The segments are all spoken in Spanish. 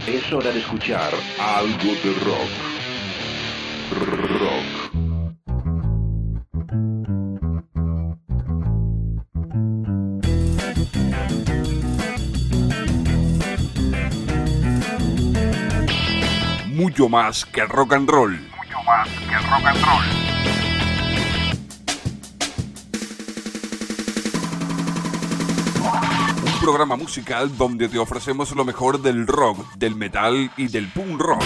Es hora de escuchar algo de rock. Rock. Mucho más que rock and roll. Mucho más que rock and roll. Un programa musical donde te ofrecemos lo mejor del rock, del metal y del punk rock.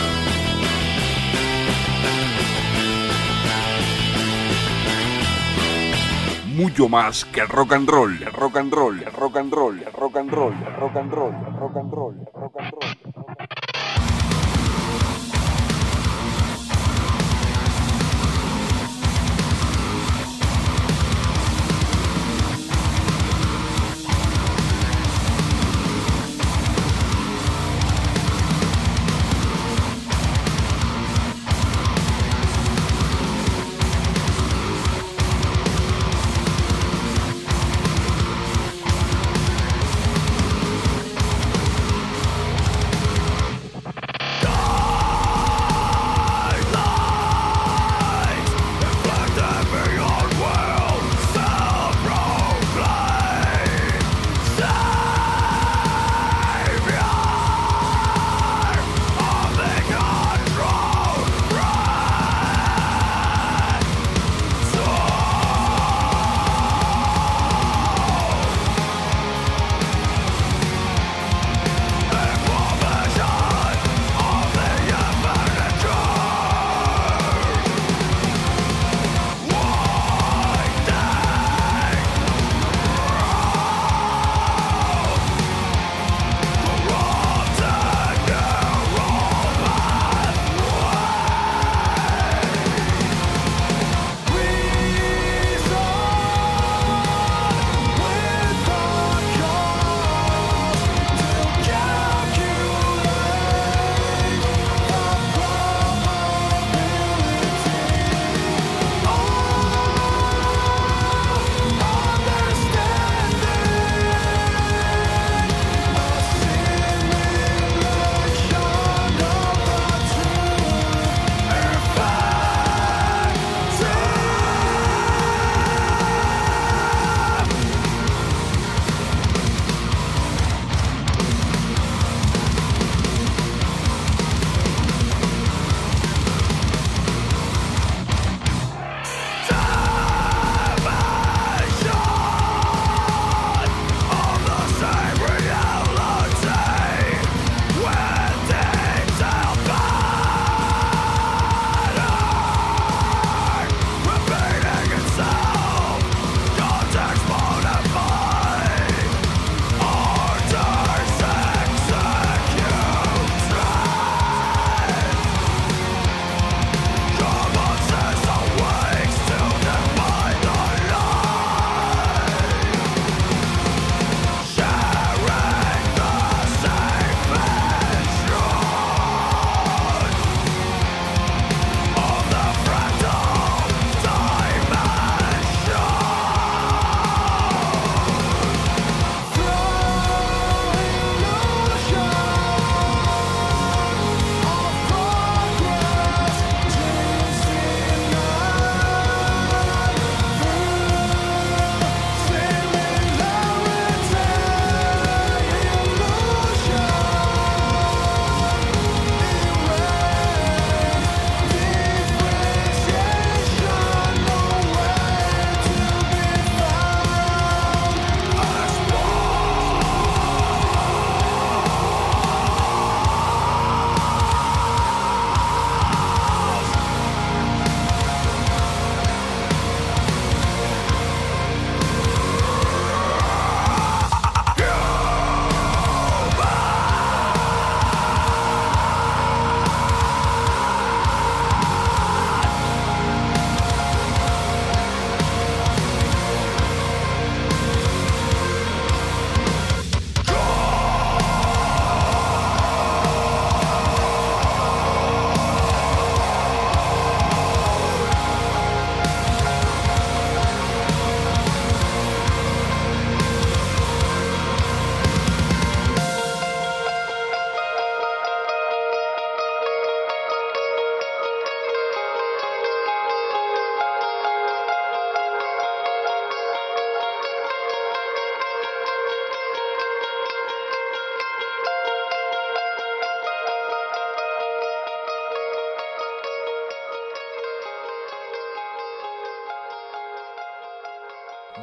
Mucho más que rock and roll, rock and roll, rock and roll, rock and roll, rock and roll, rock and roll, rock and roll.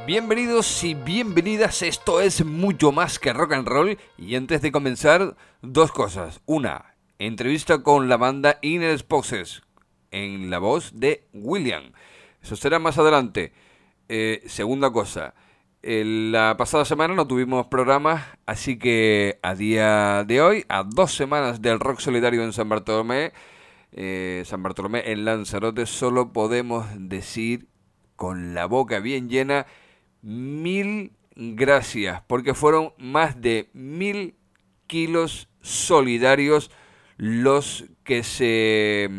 Bienvenidos y bienvenidas, esto es Mucho Más que Rock and Roll. Y antes de comenzar, dos cosas. Una, entrevista con la banda Inner Spouses en la voz de William. Eso será más adelante. Segunda cosa, la pasada semana no tuvimos programa, así que a día de hoy, a 2 semanas del Rock Solidario en San Bartolomé en Lanzarote, solo podemos decir con la boca bien llena: 1000 gracias, porque fueron más de 1000 kilos solidarios los que se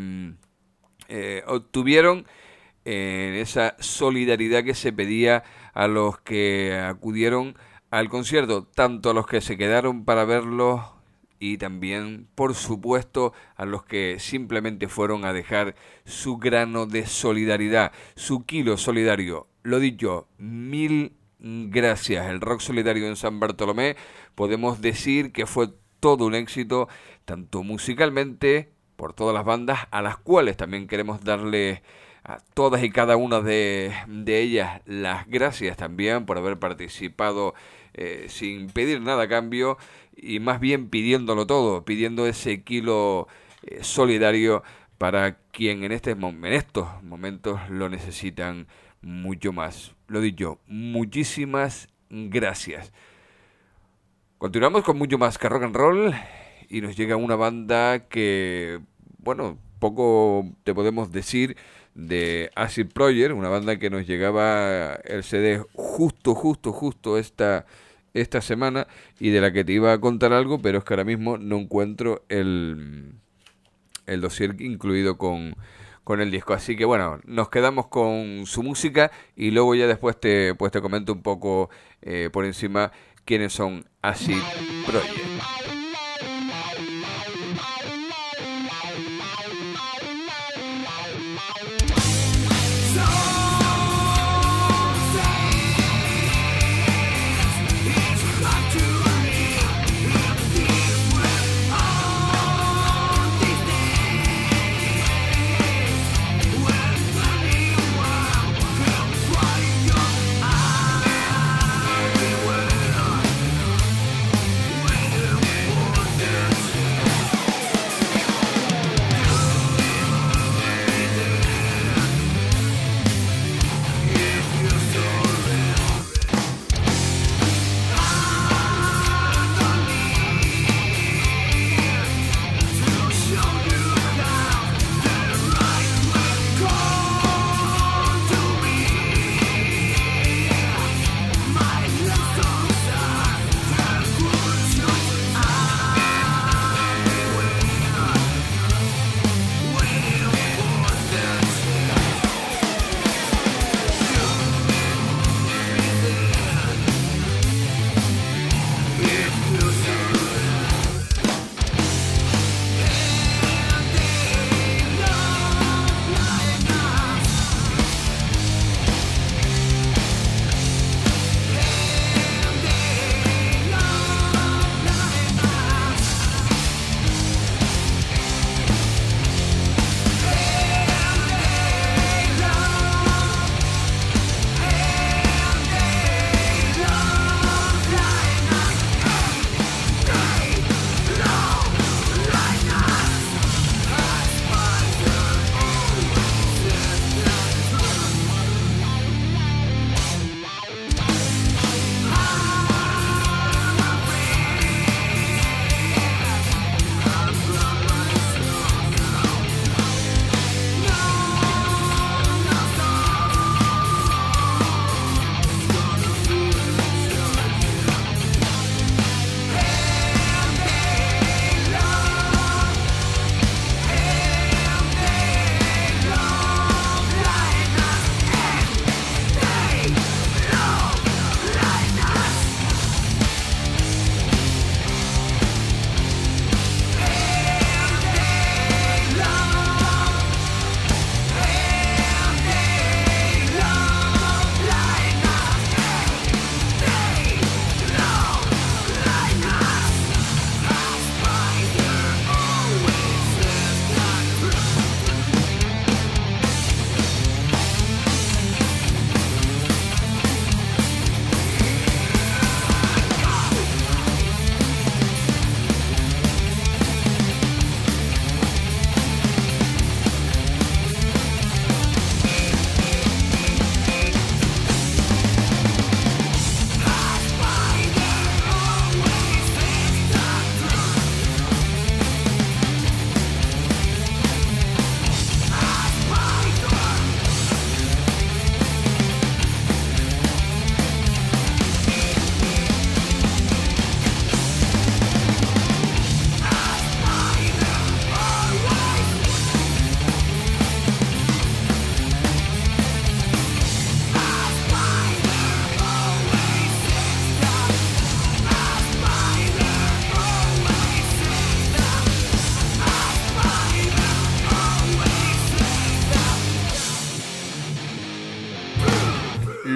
obtuvieron en esa solidaridad que se pedía a los que acudieron al concierto, tanto a los que se quedaron para verlo y también, por supuesto, a los que simplemente fueron a dejar su grano de solidaridad, su kilo solidario. Lo dicho, 1000 gracias. El Rock Solidario en San Bartolomé, podemos decir que fue todo un éxito, tanto musicalmente, por todas las bandas, a las cuales también queremos darle a todas y cada una de ellas las gracias también por haber participado sin pedir nada a cambio, y más bien pidiéndolo todo, pidiendo ese kilo solidario para quien en estos momentos lo necesitan mucho más. Lo dicho, muchísimas gracias. Continuamos con Mucho Más que Rock and Roll y nos llega una banda que, bueno, poco te podemos decir de Acid Project, una banda que nos llegaba el CD justo esta semana y de la que te iba a contar algo, pero es que ahora mismo no encuentro el dossier incluido con el disco. Así que bueno, nos quedamos con su música y luego ya después te comento un poco por encima quiénes son Acid Project. We'll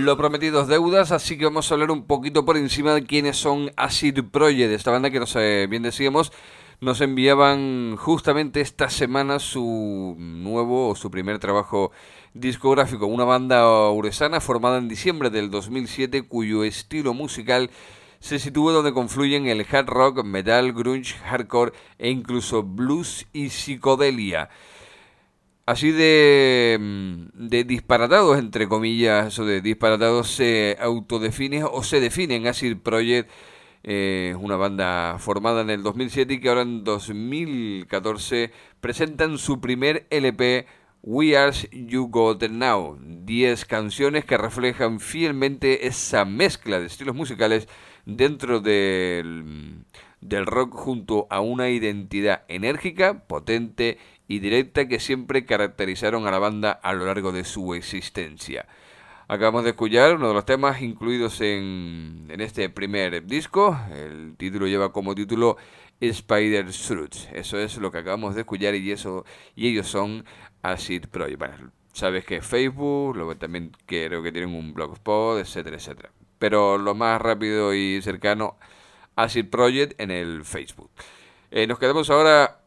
Lo prometido es deudas, así que vamos a hablar un poquito por encima de quiénes son Acid Project, esta banda que bien decíamos, nos enviaban justamente esta semana su nuevo o su primer trabajo discográfico, una banda urezana formada en diciembre del 2007 cuyo estilo musical se sitúa donde confluyen el hard rock, metal, grunge, hardcore e incluso blues y psicodelia. Así de disparatados, entre comillas, eso de disparatados, se autodefine o se definen Acid Project, una banda formada en el 2007 y que ahora en 2014 presentan su primer LP, We Are You Got Now, 10 canciones que reflejan fielmente esa mezcla de estilos musicales dentro del rock junto a una identidad enérgica, potente y directa que siempre caracterizaron a la banda a lo largo de su existencia. Acabamos de escuchar uno de los temas incluidos en este primer disco. El título lleva como título Spider Fruits. Eso es lo que acabamos de escuchar y ellos son Acid Project. Bueno, sabes que Facebook, luego también creo que tienen un blogspot, etcétera, etcétera. Pero lo más rápido y cercano, Acid Project en el Facebook. Nos quedamos ahora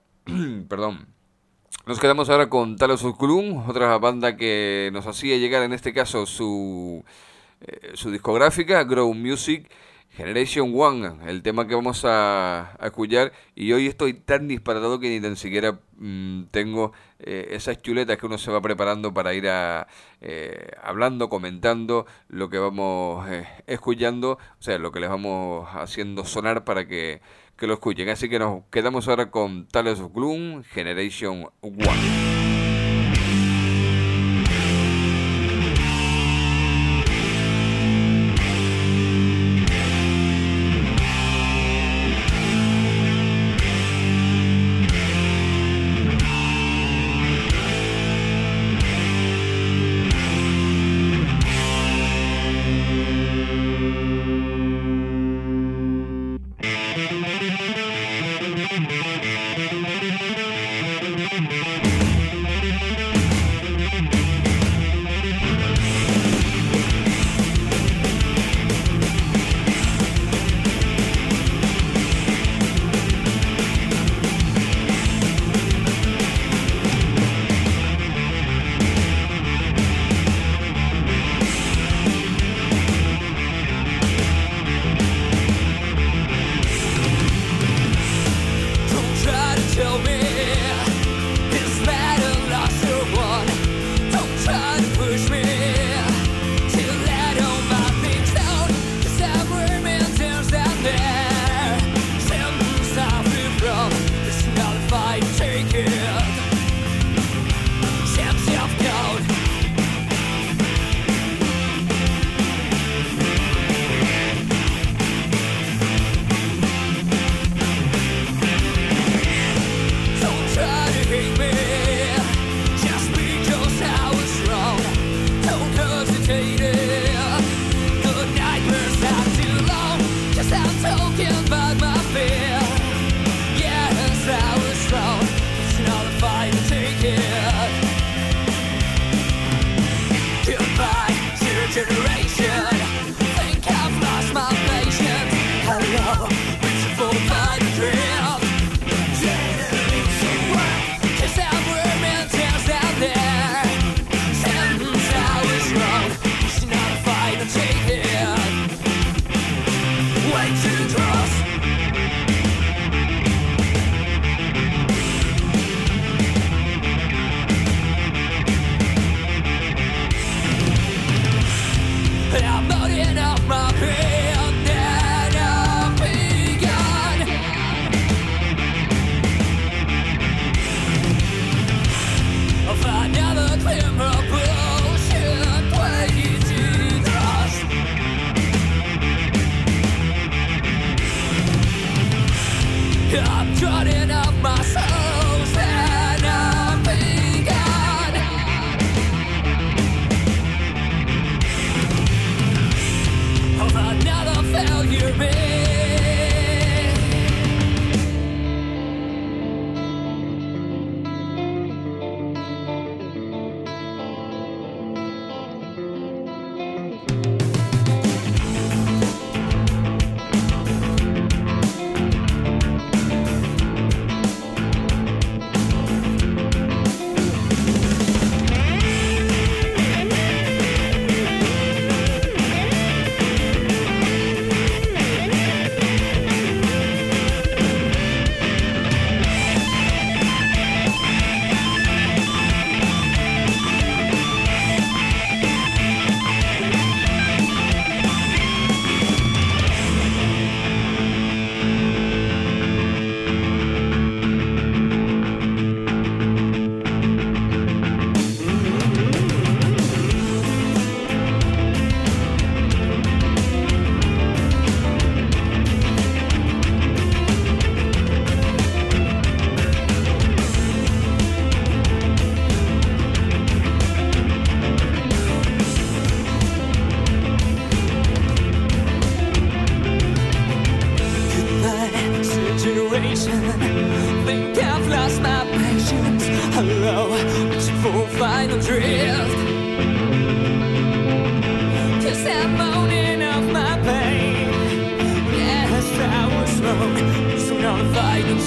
con Talos of Gloom, otra banda que nos hacía llegar en este caso su discográfica, Grow Music, Generation One, el tema que vamos a escuchar, y hoy estoy tan disparatado que ni tan siquiera tengo esas chuletas que uno se va preparando para ir hablando, comentando lo que vamos escuchando, o sea, lo que les vamos haciendo sonar para que lo escuchen. Así que nos quedamos ahora con Talos of Gloom, Generation One.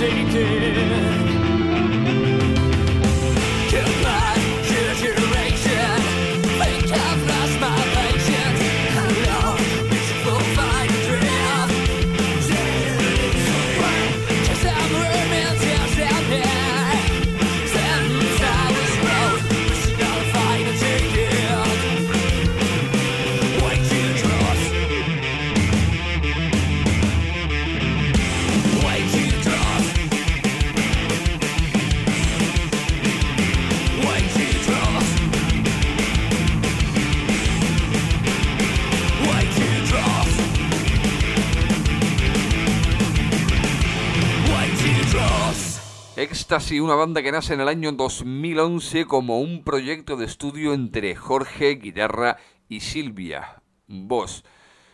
Ecstasy, una banda que nace en el año 2011 como un proyecto de estudio entre Jorge, guitarra, y Silvia, voz.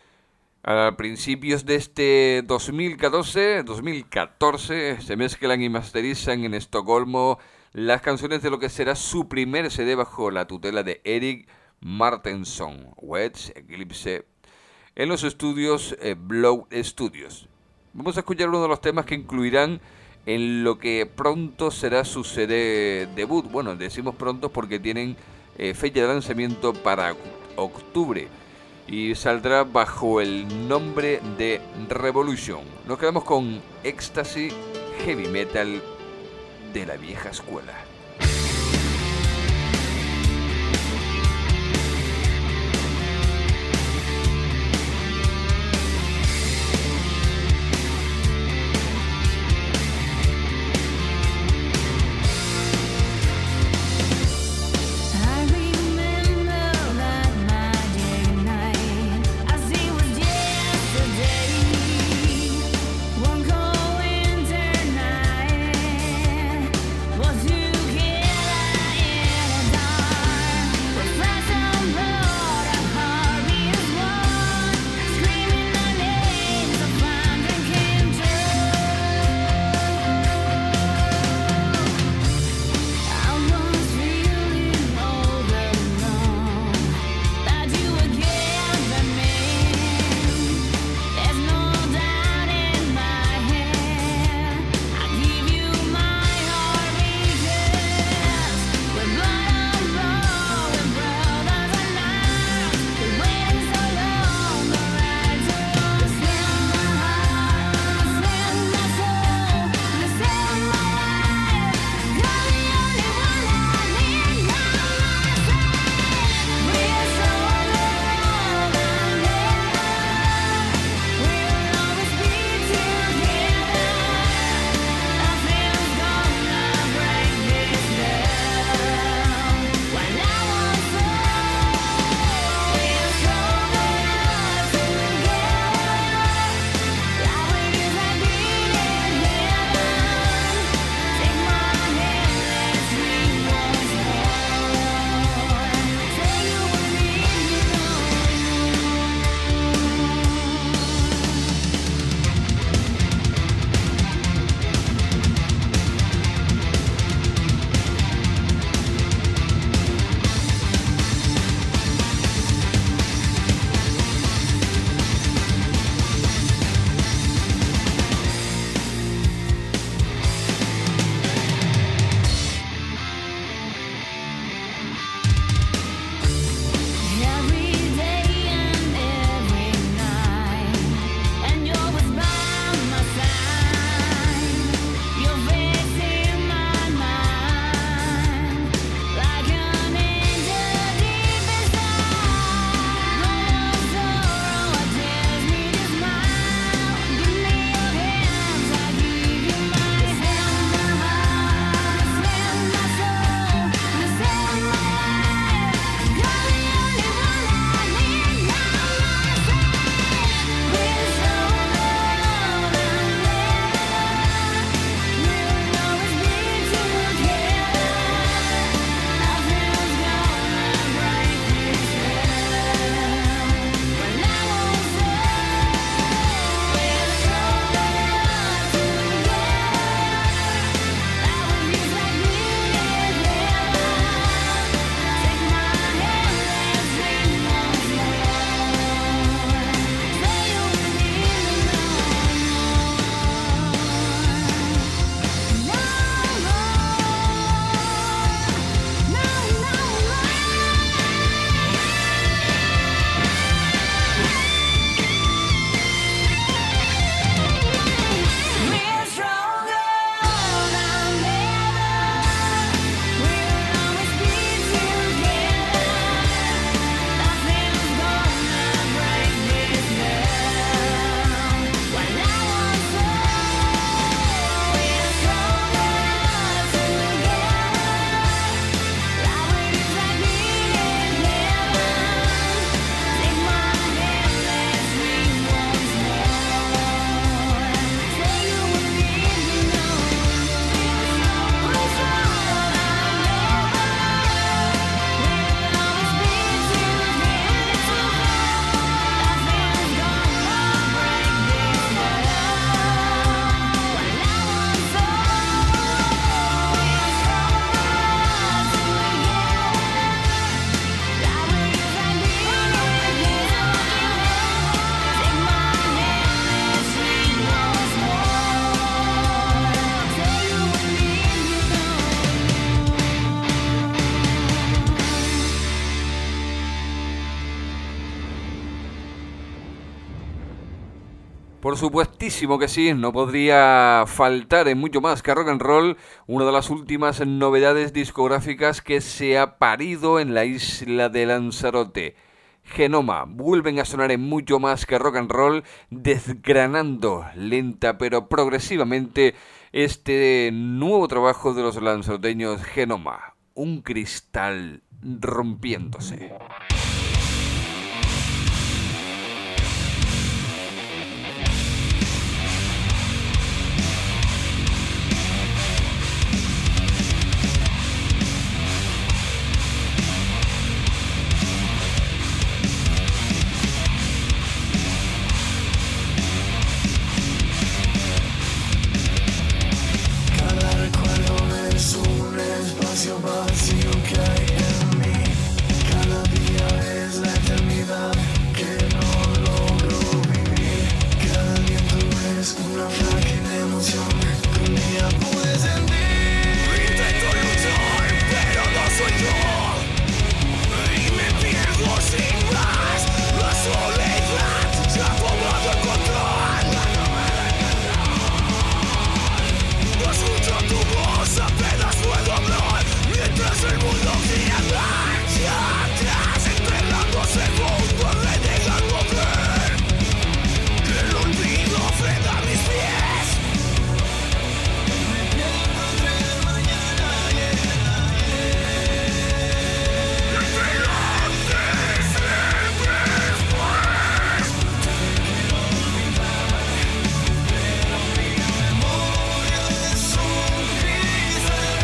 A principios de este 2014 se mezclan y masterizan en Estocolmo las canciones de lo que será su primer CD bajo la tutela de Eric Martensson, Wets Eclipse, en los estudios Blow Studios. Vamos a escuchar uno de los temas que incluirán en lo que pronto será su CD debut. Bueno, decimos pronto porque tienen fecha de lanzamiento para octubre y saldrá bajo el nombre de Revolution. Nos quedamos con Ecstasy, heavy metal de la vieja escuela. You Por supuestísimo que sí, no podría faltar en Mucho Más que Rock and Roll una de las últimas novedades discográficas que se ha parido en la isla de Lanzarote. Genoma vuelven a sonar en Mucho Más que Rock and Roll, desgranando lenta pero progresivamente este nuevo trabajo de los lanzaroteños Genoma, un cristal rompiéndose. Vacío que hay en mí, cada día es la eternidad que no logro vivir. Cada aliento es una frágil emoción que un día pude sentir. Intento luchar, pero no soy yo, y me pierdo sin más. La soledad ya ha tomado el control. No escucho tu voz, apenas puedo hablar. Mientras el mundo gira marcha atrás, entregando segundos, renegando ver que el olvido frena mis pies. Me pierdo entre el mañana y el ayer, entre antes y después. Te quiero olvidar, pero mi memoria es un cristal.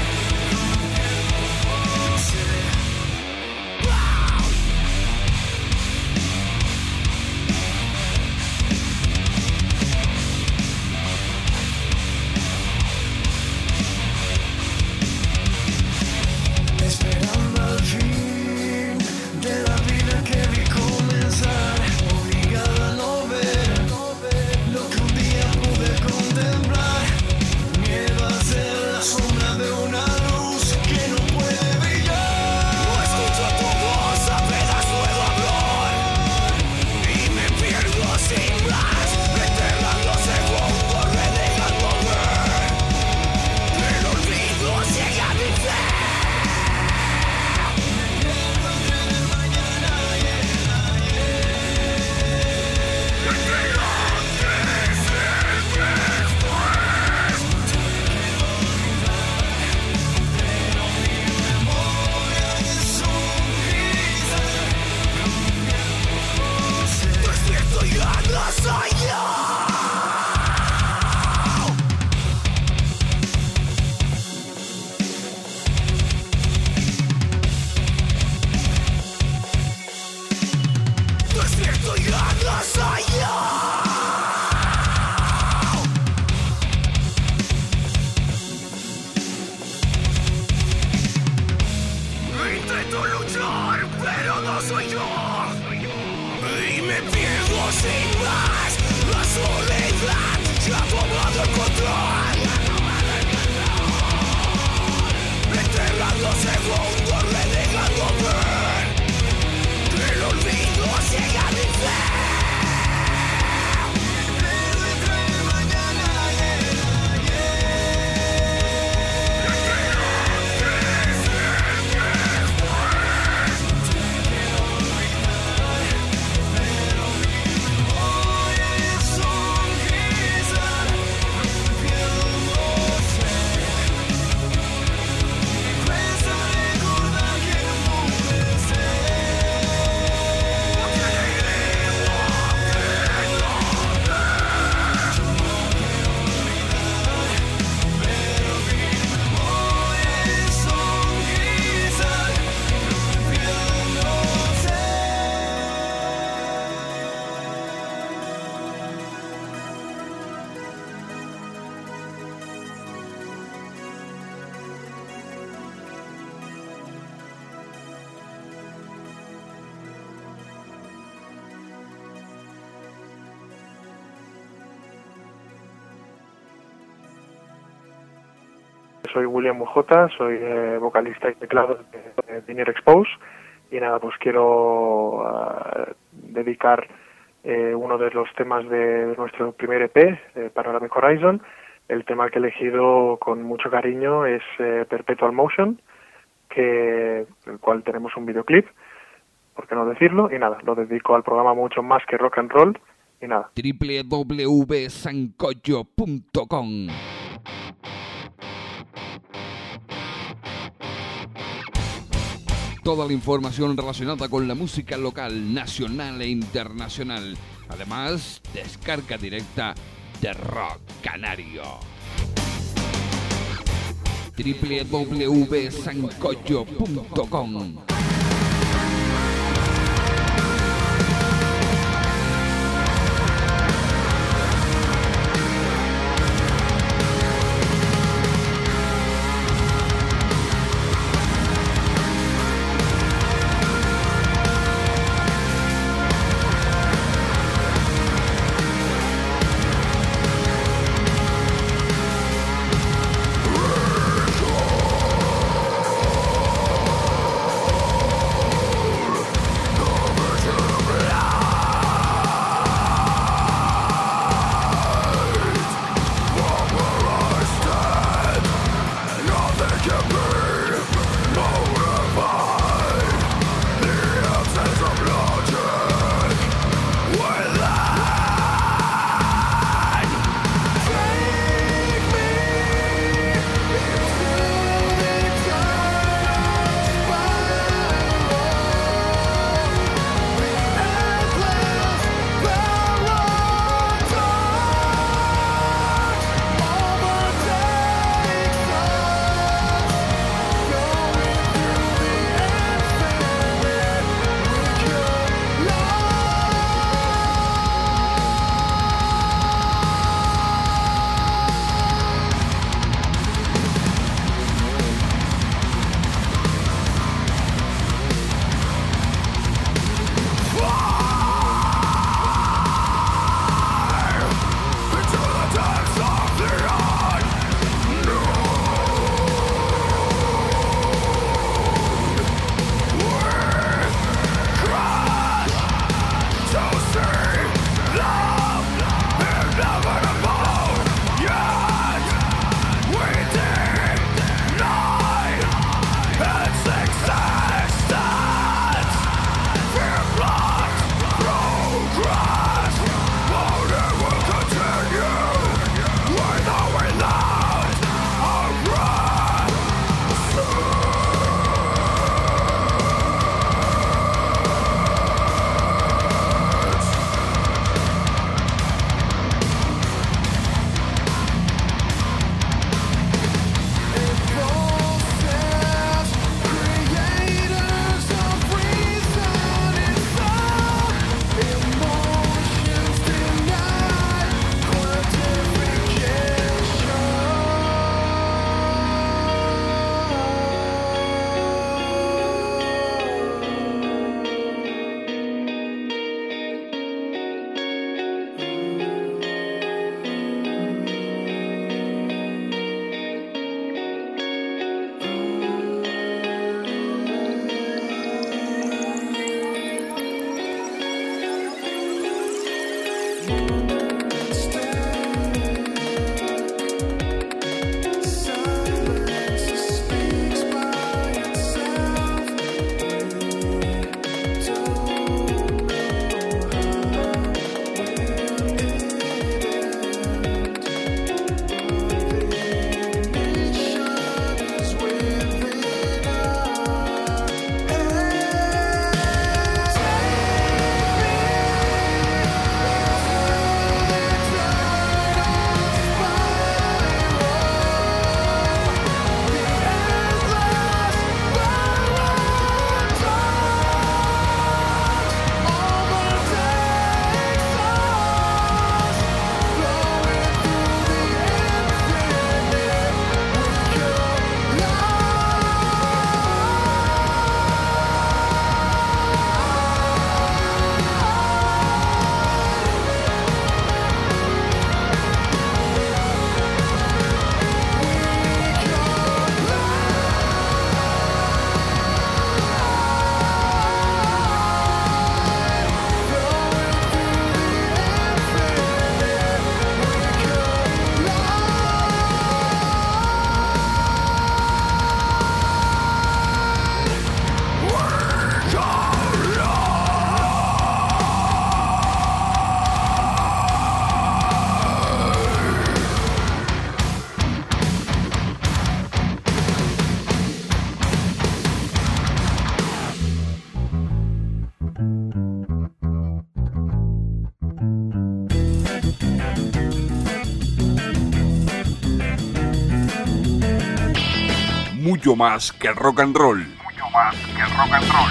Esperando al fin de la vida que vi comenzar, obligada a no ver lo que un día pude contemplar. Miedo a ser la sombra de una luz que no puede brillar. No escucho tu voz, apenas puedo hablar, y me pierdo sin más, enterrando segundos, renegando ver que el olvido ciega mi fe. Despierto y ya no soy yo. Despierto y ya no soy yo. Intento luchar, pero no soy yo, y me pierdo sin más. La soledad ya ha tomado el control, enterrando segundos, renegando ver que el olvido ciega mi fe. Pero entre el mañana y el ayer, entre antes y después. Te quiero olvidar, pero mi memoria es un cristal rompiéndose. Me cuesta recordar que no pude ser. Soy William Mujota, soy vocalista y teclado de Dinner Expose, y nada, pues quiero dedicar uno de los temas de nuestro primer EP, Panoramic Horizon. El tema que he elegido con mucho cariño es Perpetual Motion, del cual tenemos un videoclip, por qué no decirlo, y nada, lo dedico al programa Mucho Más que Rock and Roll, y nada. www.sancocho.com. Toda la información relacionada con la música local, nacional e internacional. Además, descarga directa de Rock Canario. www.sancocho.com. mucho más que rock and roll. Mucho más que rock and roll.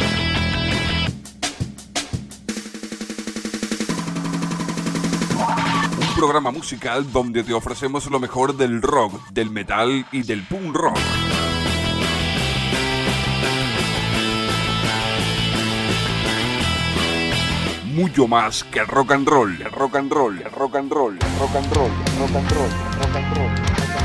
Un programa musical donde te ofrecemos lo mejor del rock, del metal y del punk rock. Mucho más que rock and roll, rock and roll, rock and roll, rock and roll, rock and roll, rock and roll.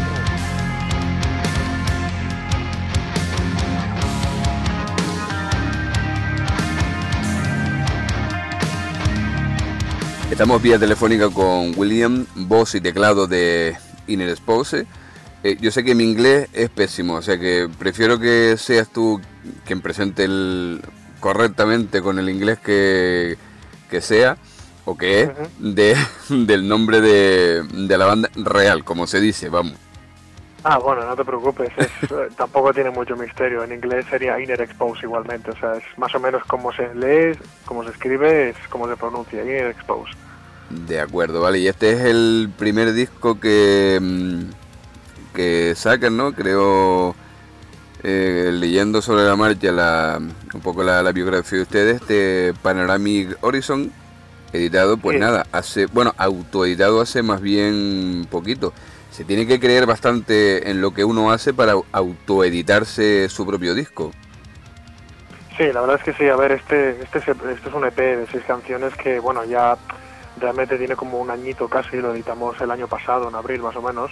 Estamos vía telefónica con William, voz y teclado de Inner Spouse. Yo sé que mi inglés es pésimo, o sea que prefiero que seas tú quien presente correctamente con el inglés que sea, o que es, del nombre de la banda real, como se dice, vamos. Bueno, no te preocupes, tampoco tiene mucho misterio. En inglés sería Inner Expose igualmente, o sea, es más o menos como se lee, como se escribe, es como se pronuncia, Inner Expose. De acuerdo, vale, y este es el primer disco que sacan, ¿no? Creo, leyendo sobre la marcha un poco la biografía de ustedes, de Panoramic Horizon, editado, pues sí. Autoeditado hace más bien poquito. Se tiene que creer bastante en lo que uno hace para autoeditarse su propio disco. Sí, la verdad es que sí. A ver, este es un EP de 6 canciones que, bueno, ya realmente tiene como un añito casi, lo editamos el año pasado, en abril más o menos.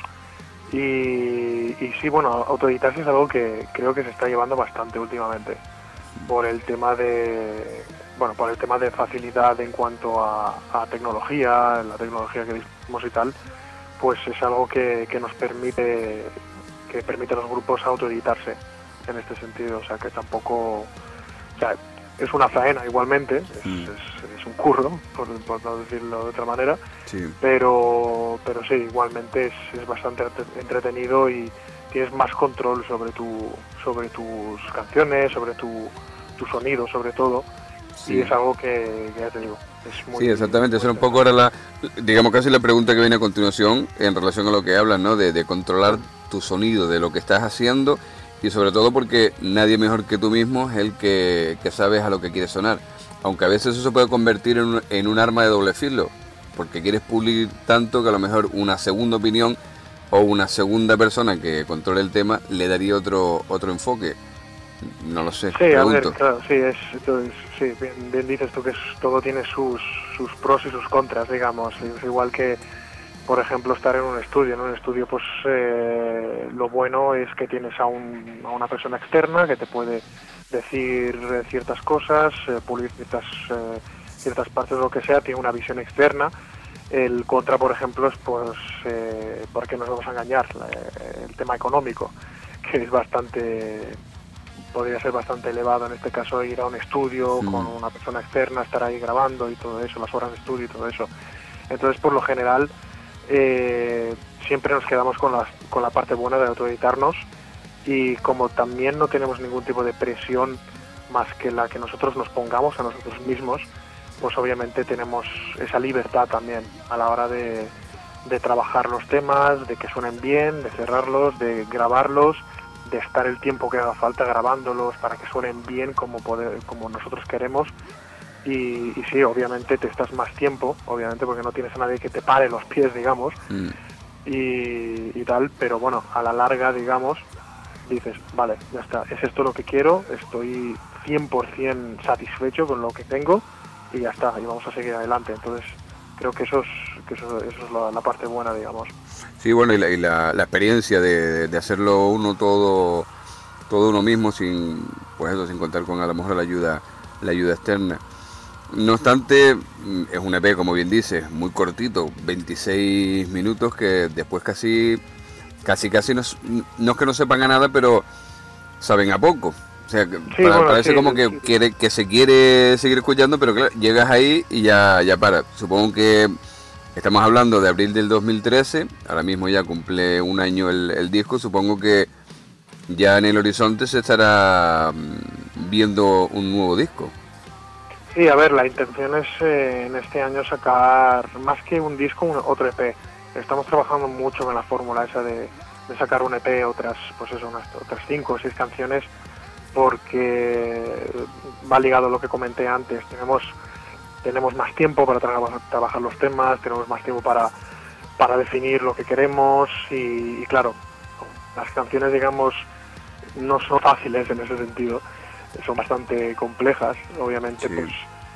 Y sí, bueno, autoeditarse es algo que creo que se está llevando bastante últimamente, por el tema de facilidad en cuanto a tecnología, la tecnología que disponemos y tal. Pues es algo que nos permite a los grupos autoeditarse en este sentido, o sea que tampoco, o sea, es una faena igualmente, es un curro, por no decirlo de otra manera, sí. pero sí, igualmente es bastante entretenido y tienes más control sobre tus canciones, sobre tu sonido sobre todo, sí. Y es algo que ya te digo. Sí, exactamente, esa es un poco ahora digamos casi la pregunta que viene a continuación en relación a lo que hablas, ¿no? De controlar tu sonido, de lo que estás haciendo y sobre todo porque nadie mejor que tú mismo es el que sabes a lo que quieres sonar. Aunque a veces eso se puede convertir en un arma de doble filo, porque quieres pulir tanto que a lo mejor una segunda opinión o una segunda persona que controle el tema le daría otro enfoque. No lo sé, sí, pregunto. A ver, claro, sí, bien dices tú que todo tiene sus pros y sus contras, digamos. Es igual que, por ejemplo, estar en un estudio. En un estudio, pues lo bueno es que tienes a una persona externa que te puede decir ciertas cosas, pulir ciertas partes de lo que sea, tiene una visión externa. El contra, por ejemplo, es pues, ¿por qué nos vamos a engañar? El tema económico, que es podría ser bastante elevado en este caso, ir a un estudio con una persona externa, estar ahí grabando y todo eso, las horas de estudio y todo eso. Entonces, por lo general, siempre nos quedamos con la parte buena de autoeditarnos, y como también no tenemos ningún tipo de presión más que la que nosotros nos pongamos a nosotros mismos, pues obviamente tenemos esa libertad también a la hora de trabajar los temas, de que suenen bien, de cerrarlos, de grabarlos, de estar el tiempo que haga falta grabándolos para que suenen bien como nosotros queremos. Y sí, obviamente te estás más tiempo, obviamente porque no tienes a nadie que te pare los pies, digamos, y tal, pero bueno, a la larga, digamos, dices, vale, ya está, es esto lo que quiero, estoy 100% satisfecho con lo que tengo y ya está, y vamos a seguir adelante. Entonces creo que eso es la parte buena, digamos. Sí, bueno, y la experiencia de hacerlo uno todo uno mismo sin contar con a lo mejor la ayuda externa. No obstante, es un EP, como bien dices, muy cortito, 26 minutos, que después casi no es que no sepan a nada, pero saben a poco. O sea, sí, parece sí, como que se quiere seguir escuchando, pero claro, llegas ahí y ya para. Supongo que estamos hablando de abril del 2013, ahora mismo ya cumple un año el disco, supongo que ya en el horizonte se estará viendo un nuevo disco. Sí, a ver, la intención es en este año sacar más que un disco, otro EP. Estamos trabajando mucho en la fórmula esa de sacar un EP, otras 5 o 6 canciones, porque va ligado a lo que comenté antes. Tenemos más tiempo para trabajar los temas, tenemos más tiempo para definir lo que queremos y claro, las canciones, digamos, no son fáciles en ese sentido, son bastante complejas, obviamente, Sí. pues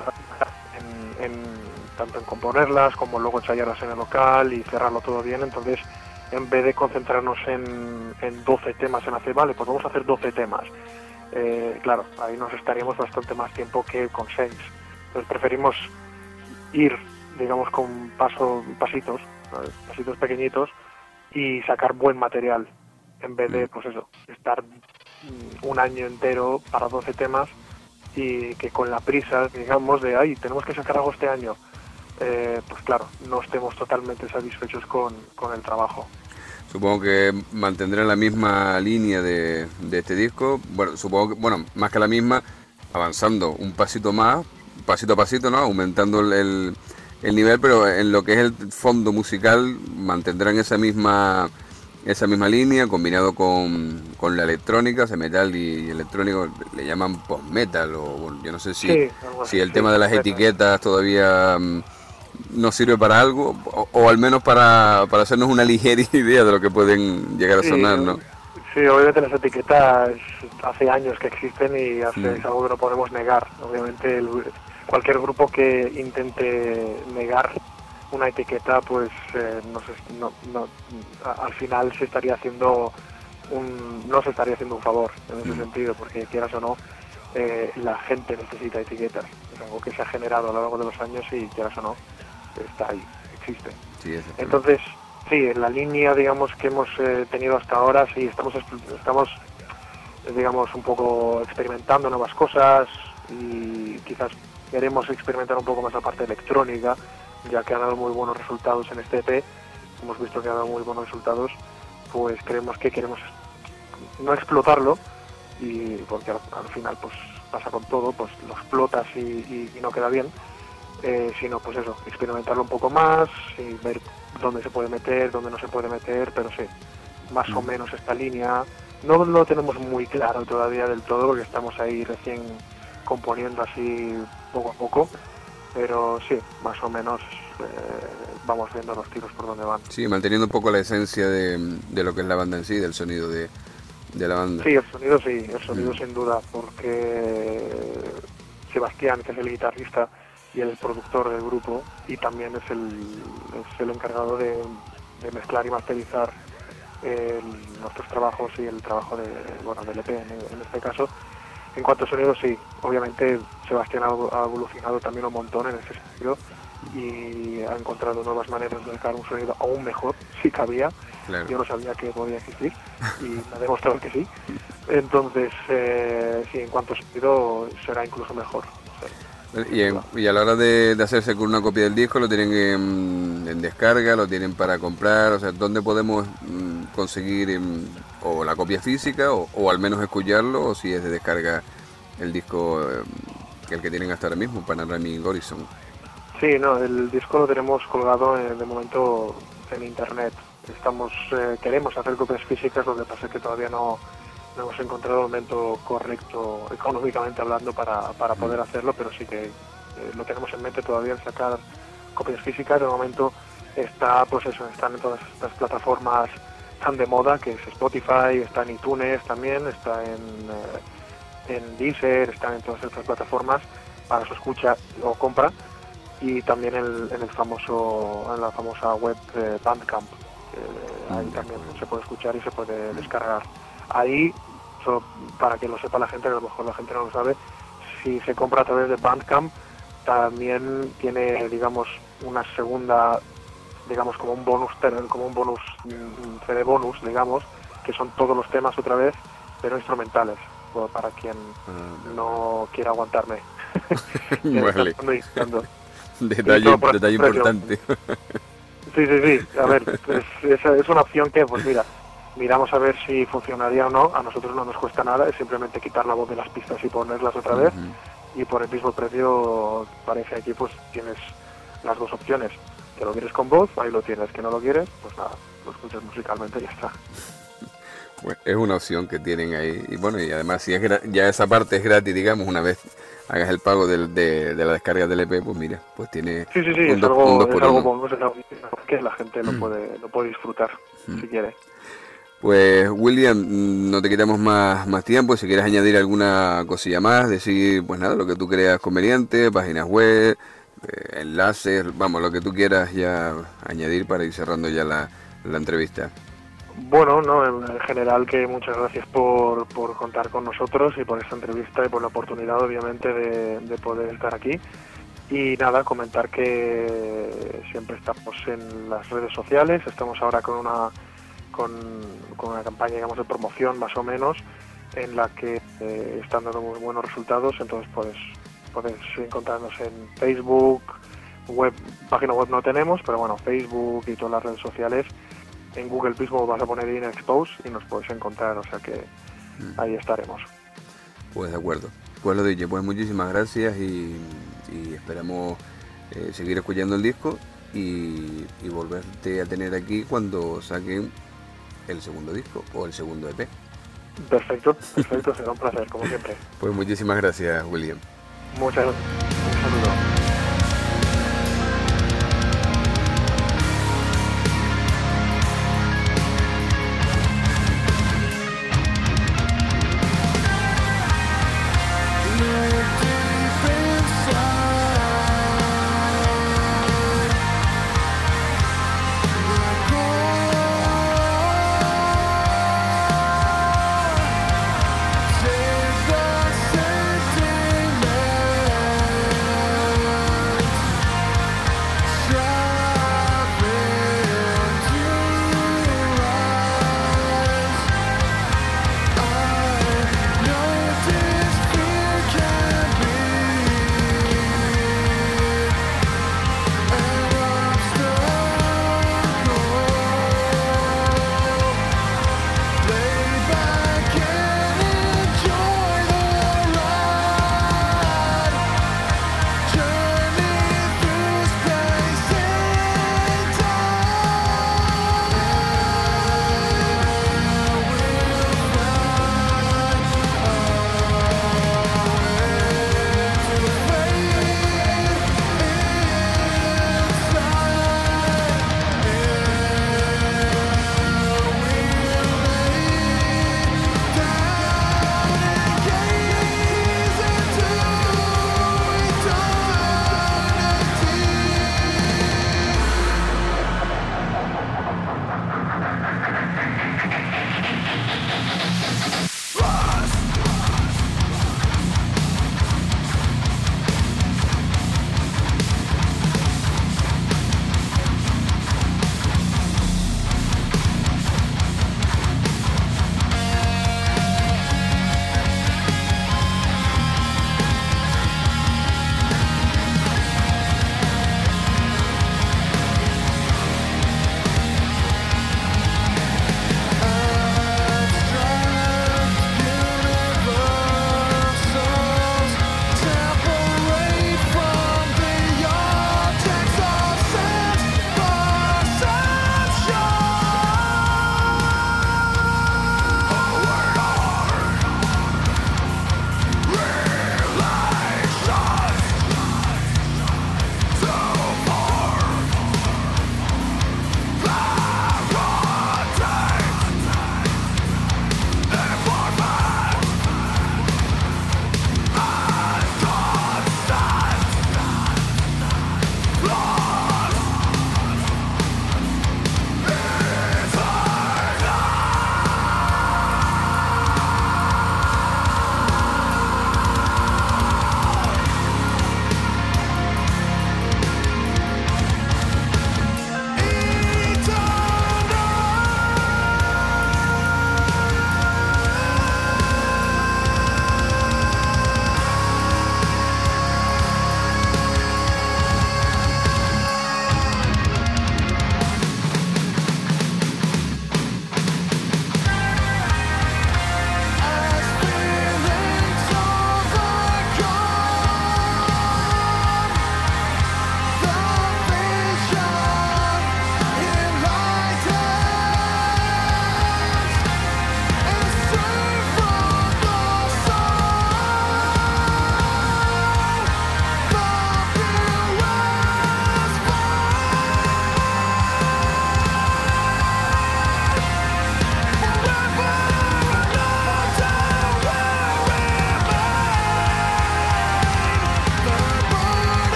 tanto en componerlas como luego ensayarlas en el local y cerrarlo todo bien. Entonces, en vez de concentrarnos en 12 temas en hacer, vale, pues vamos a hacer 12 temas. Claro, ahí nos estaríamos bastante más tiempo que con 6. Entonces preferimos ir, digamos, con pasitos, ¿sabes? Pasitos pequeñitos y sacar buen material en vez de, pues eso, estar un año entero para 12 temas y que con la prisa, digamos, de, ay, tenemos que sacar algo este año, pues claro, no estemos totalmente satisfechos con el trabajo. Supongo que mantendrán la misma línea de este disco. Bueno, supongo que, bueno, más que la misma, avanzando un pasito más, pasito a pasito, ¿no? Aumentando el nivel, pero en lo que es el fondo musical mantendrán esa misma línea, combinado con la electrónica, ese metal y electrónico, le llaman post-metal, o bueno, yo no sé si, Sí, algo así, si el sí, tema de las post-metal. etiquetas todavía nos sirve para algo, o al menos para hacernos una ligera idea de lo que pueden llegar a sonar, ¿no? Sí, obviamente las etiquetas hace años que existen y es algo que no podemos negar. Obviamente cualquier grupo que intente negar una etiqueta, pues al final se estaría haciendo no se estaría haciendo un favor en ese sentido, porque quieras o no, la gente necesita etiquetas. Es algo que se ha generado a lo largo de los años y quieras o no, está ahí, existe. Sí, eso. Entonces, sí, en la línea, digamos, que hemos tenido hasta ahora, sí, estamos, digamos, un poco experimentando nuevas cosas y quizás queremos experimentar un poco más la parte electrónica, ya que ha dado muy buenos resultados en este EP. Hemos visto que ha dado muy buenos resultados, pues creemos que queremos no explotarlo, y porque al final pues pasa con todo, pues lo explotas y no queda bien. Sino pues eso, experimentarlo un poco más y ver dónde se puede meter, dónde no se puede meter, pero sí, más o menos esta línea. No lo tenemos muy claro todavía del todo, porque estamos ahí recién componiendo así poco a poco, pero sí, más o menos vamos viendo los tiros por dónde van. Sí, manteniendo un poco la esencia de lo que es la banda en sí, del sonido de la banda. Sí, el sonido sin duda, porque Sebastián, que es el guitarrista y el productor del grupo, y también es el encargado de mezclar y masterizar nuestros trabajos y el trabajo del EP en este caso. En cuanto a sonido, sí, obviamente Sebastián ha evolucionado también un montón en ese sentido y ha encontrado nuevas maneras de sacar un sonido aún mejor, si cabía. Claro. Yo no sabía que podía existir y me ha demostrado que sí. Entonces, sí, en cuanto a sonido será incluso mejor. Y a la hora de hacerse con una copia del disco, ¿lo tienen en descarga, lo tienen para comprar? O sea, ¿dónde podemos conseguir o la copia física o al menos escucharlo, o si es de descarga el disco el que tienen hasta ahora mismo, Panoramic Horizon? Sí, no, el disco lo tenemos colgado de momento en internet. Queremos hacer copias físicas, lo que pasa es que todavía no hemos encontrado el momento correcto, económicamente hablando, para poder hacerlo, pero sí que lo tenemos en mente todavía, el sacar copias físicas. De momento están en todas estas plataformas tan de moda, que es Spotify, está en iTunes también, está en Deezer, están en todas estas plataformas para su escucha o compra, y también en la famosa web Bandcamp. Ahí también se puede escuchar y se puede descargar. Ahí, solo para que lo sepa la gente, que a lo mejor la gente no lo sabe, si se compra a través de Bandcamp, también tiene, digamos, una segunda, digamos, como un bonus CD bonus, digamos, que son todos los temas otra vez, pero instrumentales, para quien no quiera aguantarme. Vale. Diciendo. Detalle importante. Sí. A ver, es una opción que, pues mira, miramos a ver si funcionaría o no. A nosotros no nos cuesta nada, es simplemente quitar la voz de las pistas y ponerlas otra vez. Y por el mismo precio, parece aquí, pues tienes las dos opciones. Que lo quieres con voz, ahí lo tienes. Que no lo quieres, pues nada, lo escuches musicalmente y ya está. Pues es una opción que tienen ahí. Y bueno, y además si es ya esa parte es gratis, digamos, una vez hagas el pago de la descarga del EP, pues mira, pues tiene Sí, un es dos algo, por es algo uno. bonus, es algo que la gente lo puede disfrutar si quiere. Pues William, no te quitamos más tiempo. Si quieres añadir alguna cosilla más, decir, pues nada, lo que tú creas conveniente, páginas web, enlaces, vamos, lo que tú quieras ya añadir para ir cerrando ya la entrevista. Bueno, no, en general que muchas gracias por contar con nosotros y por esta entrevista y por la oportunidad, obviamente, de poder estar aquí. Y nada, comentar que siempre estamos en las redes sociales, estamos ahora con una campaña, digamos, de promoción más o menos, en la que están dando muy buenos resultados. Entonces podéis encontrarnos en Facebook, página web no tenemos, pero bueno, Facebook y todas las redes sociales. En Google mismo vas a poner InExpose y nos puedes encontrar, o sea que ahí estaremos. Pues de acuerdo. Pues lo dicho, pues muchísimas gracias y esperamos seguir escuchando el disco y volverte a tener aquí cuando saquen el segundo disco o el segundo EP. Perfecto, será un placer, como siempre. Pues muchísimas gracias, William. Muchas gracias, un saludo.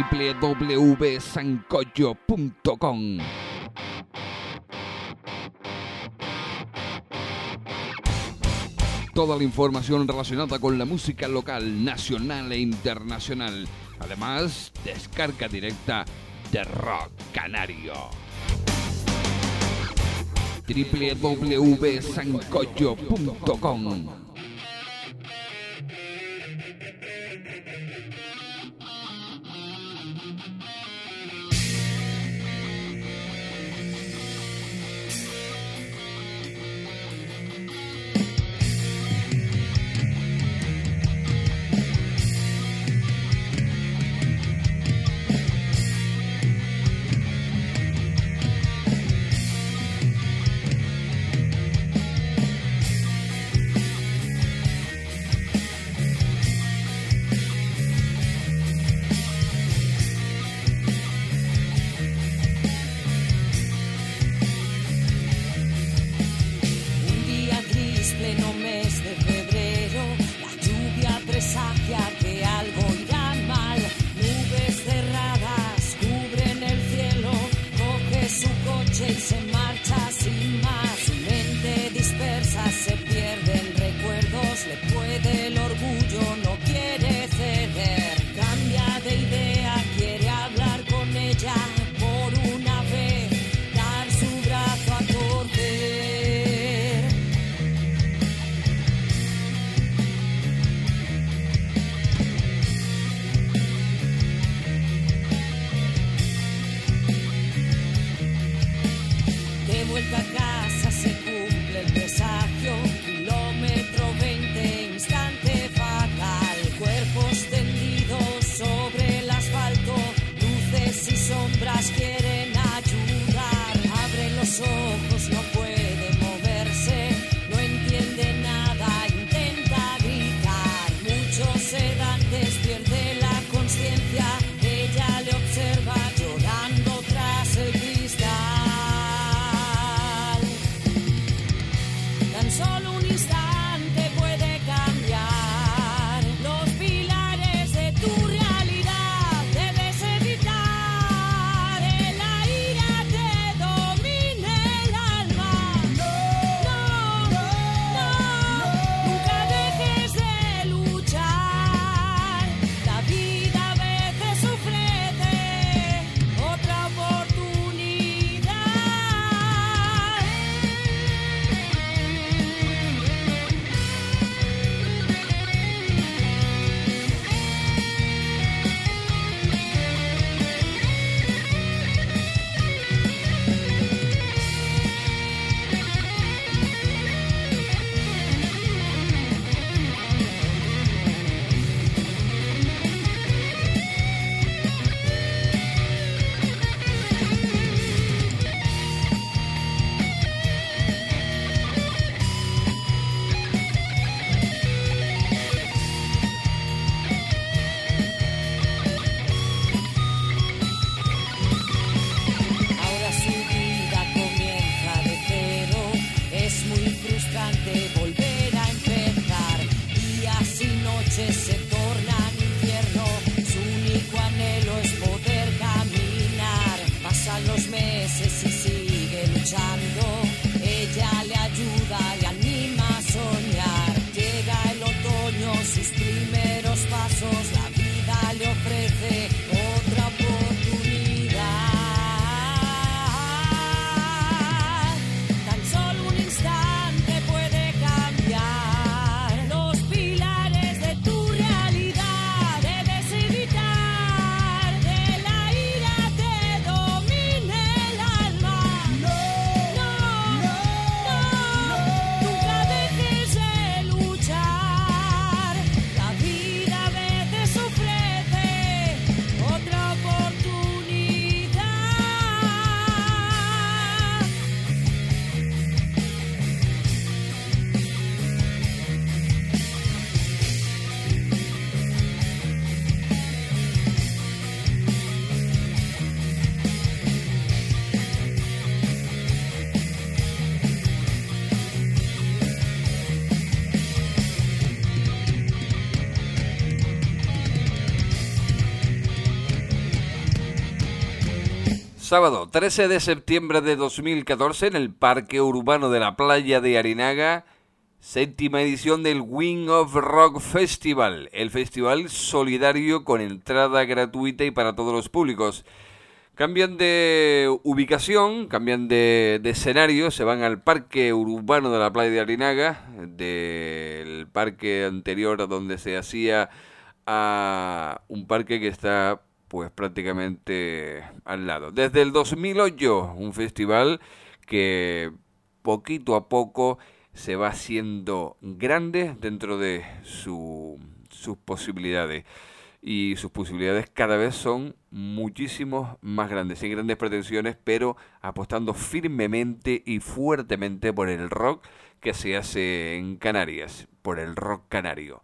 www.sancocho.com. Toda la información relacionada con la música local, nacional e internacional. Además, descarga directa de Rock Canario. www.sancocho.com. sábado 13 de septiembre de 2014 en el Parque Urbano de la Playa de Arinaga, 7ª edición del Wing of Rock Festival, el festival solidario con entrada gratuita y para todos los públicos. Cambian de ubicación, cambian de escenario, se van al Parque Urbano de la Playa de Arinaga, del parque anterior donde se hacía, a un parque que está pues prácticamente al lado. Desde el 2008, un festival que poquito a poco se va haciendo grande dentro de sus posibilidades. Y sus posibilidades cada vez son muchísimo más grandes, sin grandes pretensiones, pero apostando firmemente y fuertemente por el rock que se hace en Canarias, por el rock canario.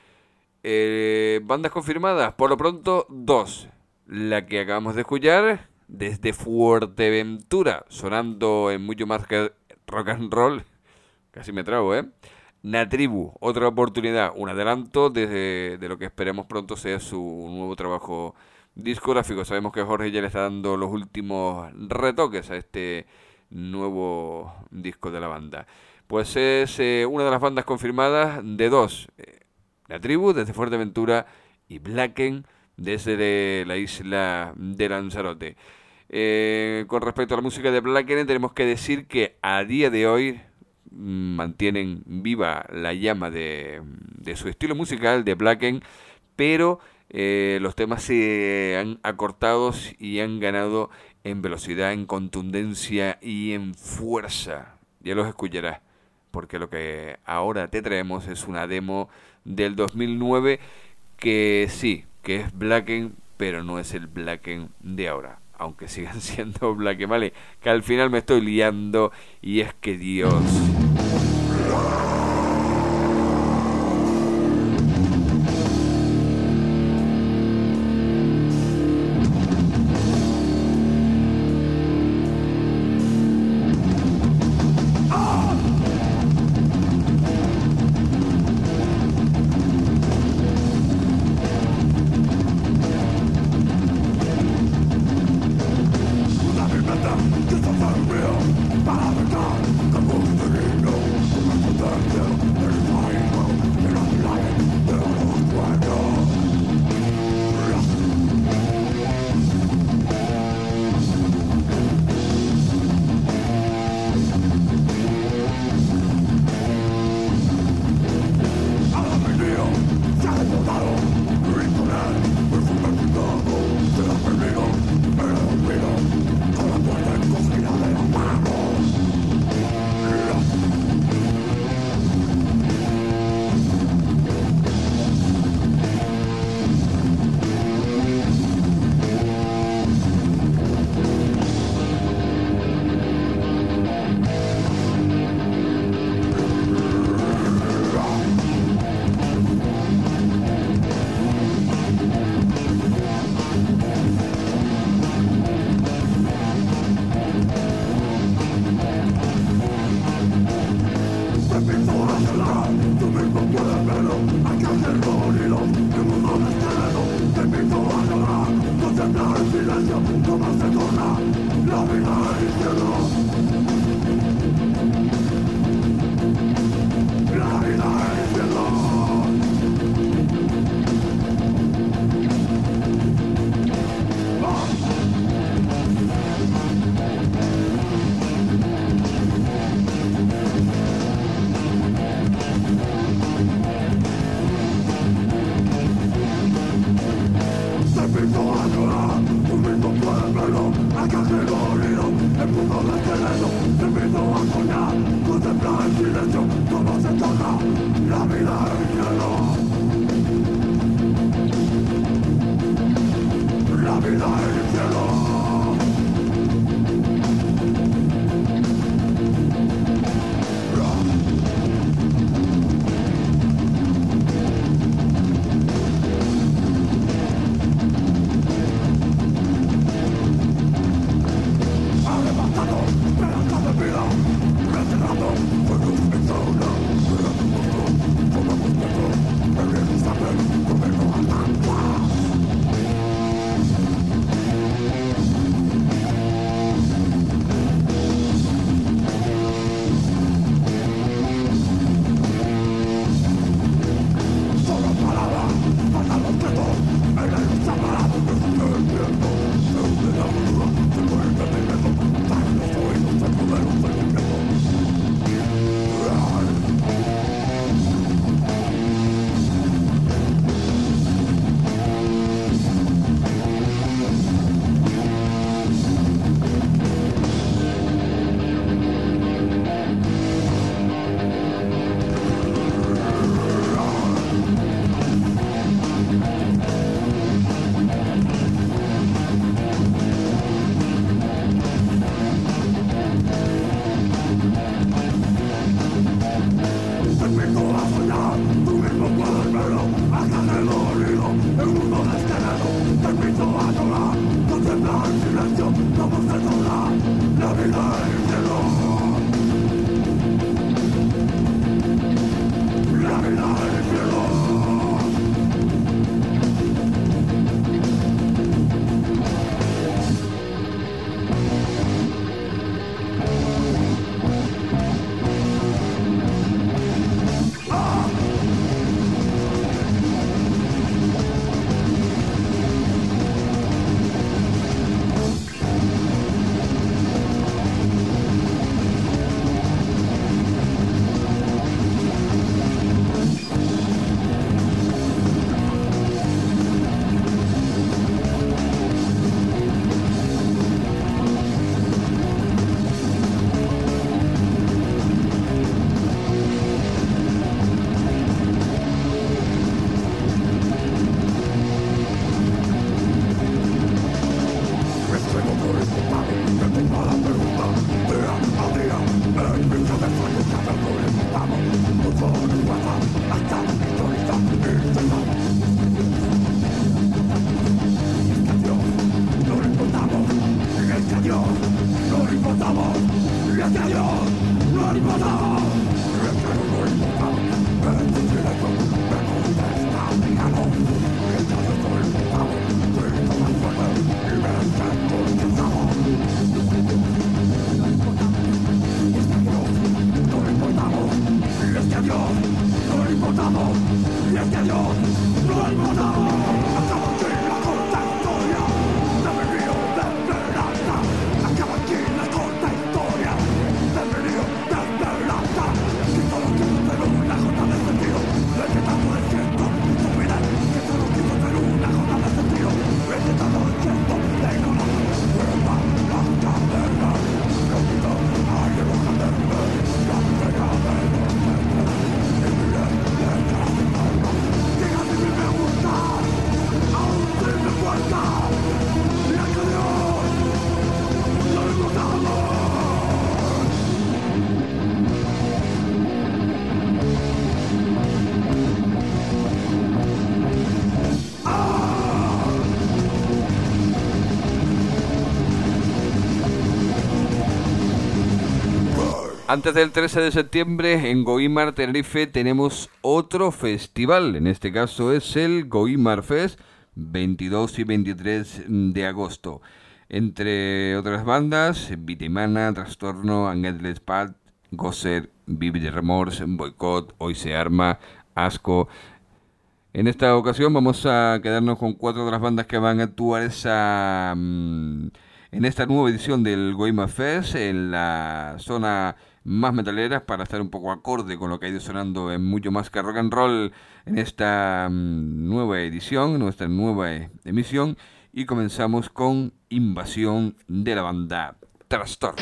Bandas confirmadas, por lo pronto 2. La que acabamos de escuchar desde Fuerteventura, sonando en mucho más que rock and roll, casi me trago, Natribu, otra oportunidad, un adelanto de lo que esperemos pronto sea su nuevo trabajo discográfico. Sabemos que Jorge ya le está dando los últimos retoques a este nuevo disco de la banda. Pues es una de las bandas confirmadas de 2, Natribu desde Fuerteventura y Blacken desde la isla de Lanzarote. Con respecto a la música de Blacken, tenemos que decir que a día de hoy mantienen viva la llama de su estilo musical de Blacken, pero los temas se han acortado y han ganado en velocidad, en contundencia y en fuerza. Ya los escucharás, porque lo que ahora te traemos es una demo del 2009 que sí, que es Blacken, pero no es el Blacken de ahora, aunque sigan siendo Blacken, ¿vale? Que al final me estoy liando y es que Dios... Antes del 13 de septiembre en Goimar, Tenerife, tenemos otro festival. En este caso es el Goimar Fest, 22 y 23 de agosto. Entre otras bandas, Vitimana, Trastorno, Angel Spad, Gosser, Vivid Remorse, Boycott, Hoy se arma, Asco. En esta ocasión vamos a quedarnos con 4 de las bandas que van a actuar en esta nueva edición del Goimar Fest, en la zona más metaleras, para estar un poco acorde con lo que ha ido sonando en Mucho Más que Rock and Roll en esta nueva edición, nuestra nueva emisión, y comenzamos con Invasión de la banda Trastorno.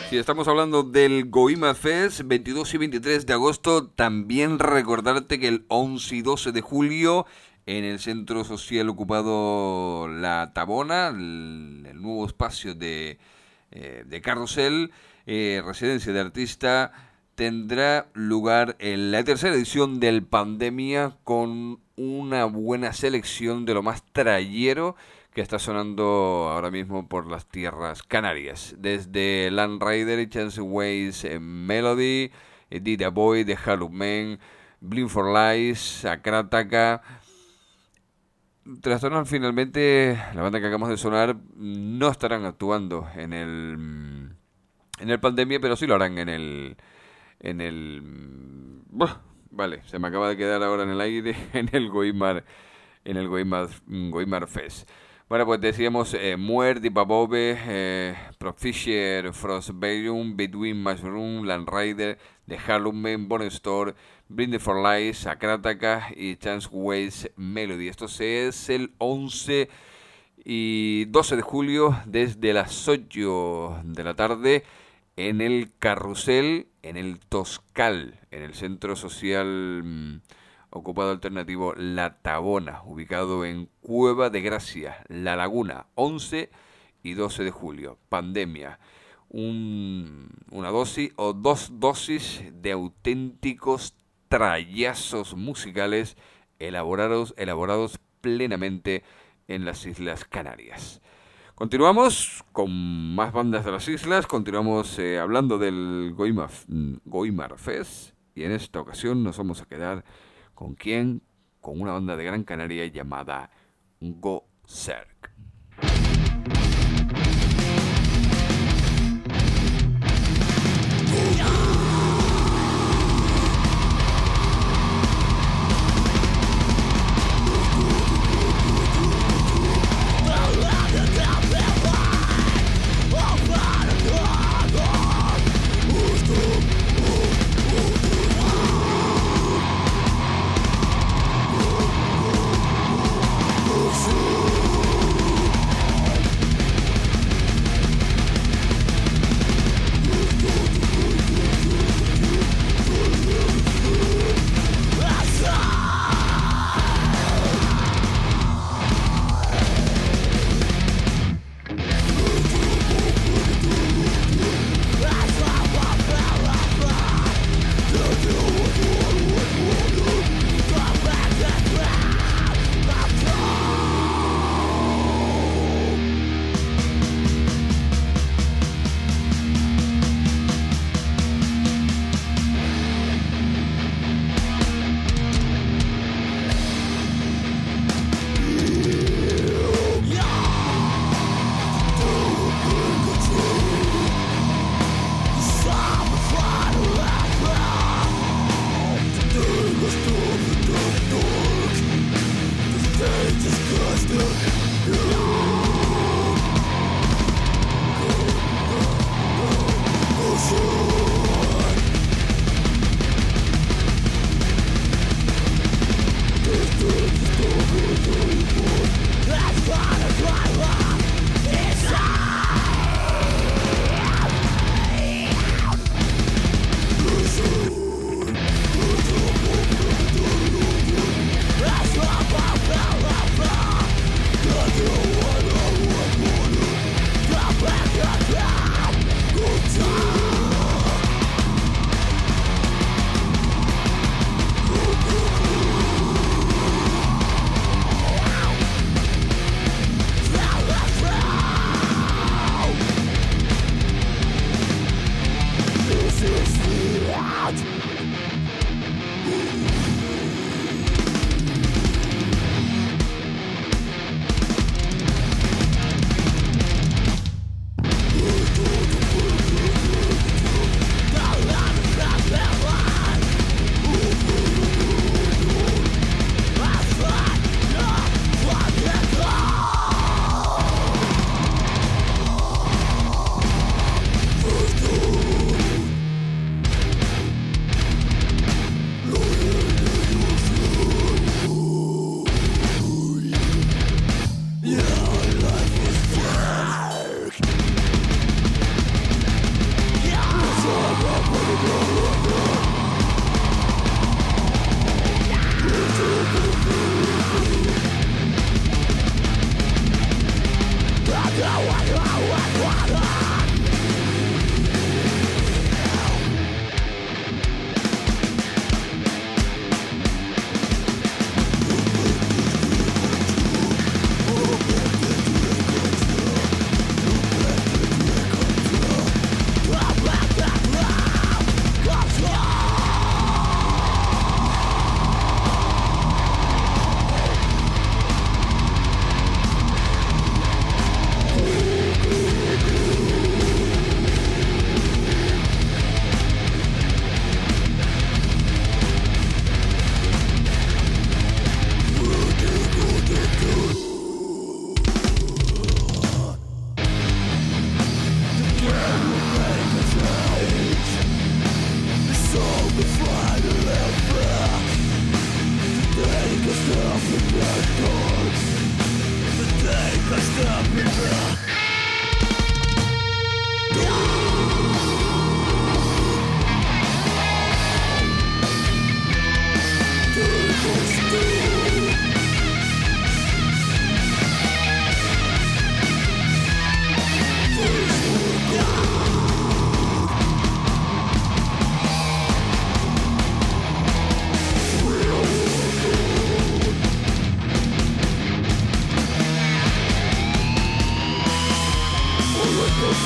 Si estamos hablando del Goima Fest, 22 y 23 de agosto, también recordarte que el 11 y 12 de julio, en el Centro Social Ocupado La Tabona, el nuevo espacio de Carrusel, Residencia de Artista, tendrá lugar en la tercera edición del Pandemia con una buena selección de lo más trayero que está sonando ahora mismo por las tierras canarias. Desde Land Rider y Chance Ways Melody, Dida Boy, The Halloween Men, Blind for Lies, Akrataka. Trastornal, finalmente, la banda que acabamos de sonar, no estarán actuando en el Pandemia, pero sí lo harán en el vale, se me acaba de quedar ahora en el aire, en el Goimar Fest. Bueno, pues decíamos Muert, Dipabobe, Profisher, Frostbarium, Between Mushroom, Land Rider, The Halloween, Bone Store, Blind for Lies, Akrataka y Chance Ways Melody. Esto es el 11 y 12 de julio desde las 8 de la tarde en el Carrusel, en el Toscal, en el Centro Social Ocupado Alternativo La Tabona, ubicado en Cueva de Gracia, La Laguna, 11 y 12 de julio. Pandemia. Una dosis o dos dosis de auténticos trallazos musicales elaborados plenamente en las Islas Canarias. Continuamos con más bandas de las islas, continuamos hablando del Goimar Fest, y en esta ocasión nos vamos a quedar ¿con quién? Con una banda de Gran Canaria llamada Go Cerc. Oh,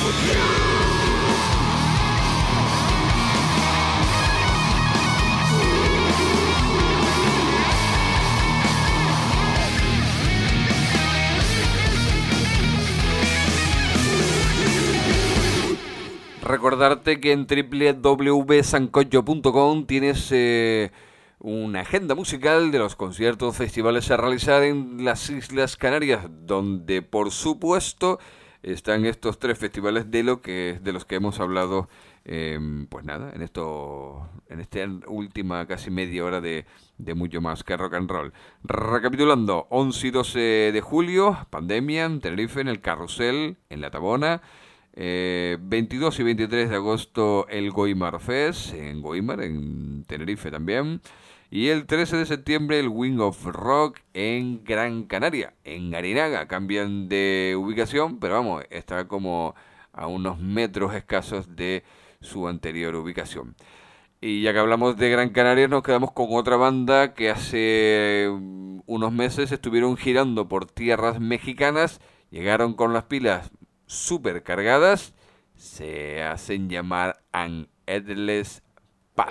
Recordarte que en www.sancocho.com tienes una agenda musical de los conciertos, festivales a realizar en las Islas Canarias, donde por supuesto están estos 3 festivales de los que hemos hablado, pues nada, en esta última casi media hora de mucho más que rock and roll. Recapitulando, 11 y 12 de julio, Pandemia en Tenerife, en el Carrusel, en La Tabona. 22 y 23 de agosto el Goimar Fest en Goimar, en Tenerife también. Y el 13 de septiembre el Wing of Rock en Gran Canaria, en Garinaga. Cambian de ubicación, pero vamos, está como a unos metros escasos de su anterior ubicación. Y ya que hablamos de Gran Canaria, nos quedamos con otra banda que hace unos meses estuvieron girando por tierras mexicanas, llegaron con las pilas super cargadas, se hacen llamar An Headless Path.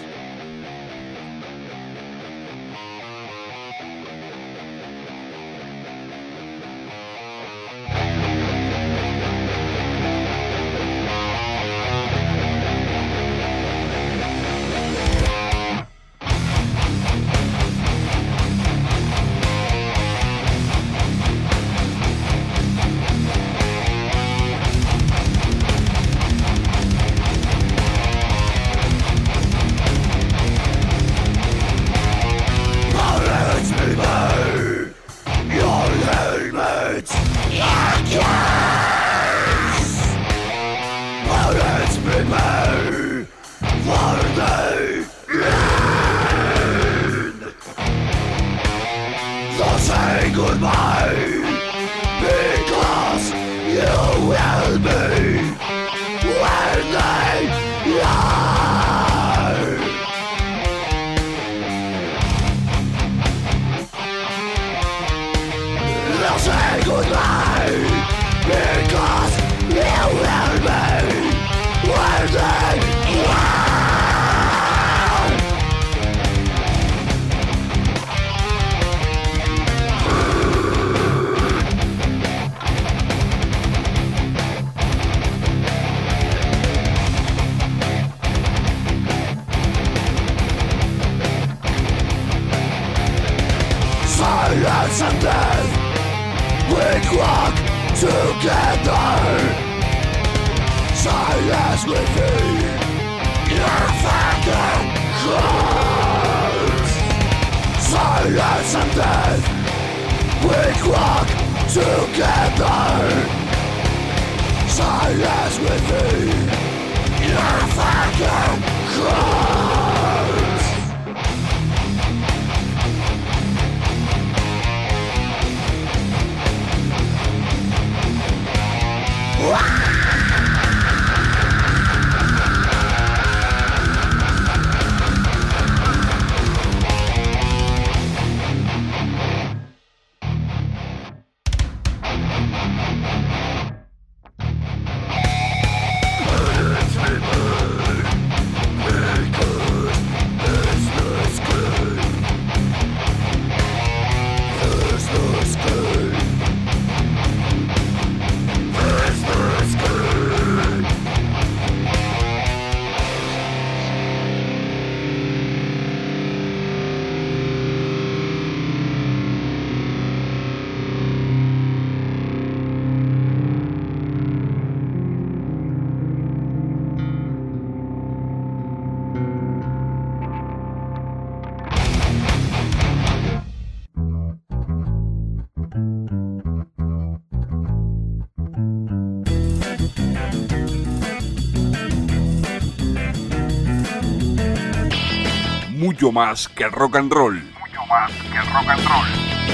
Mucho más que rock and roll. Mucho más que rock and roll.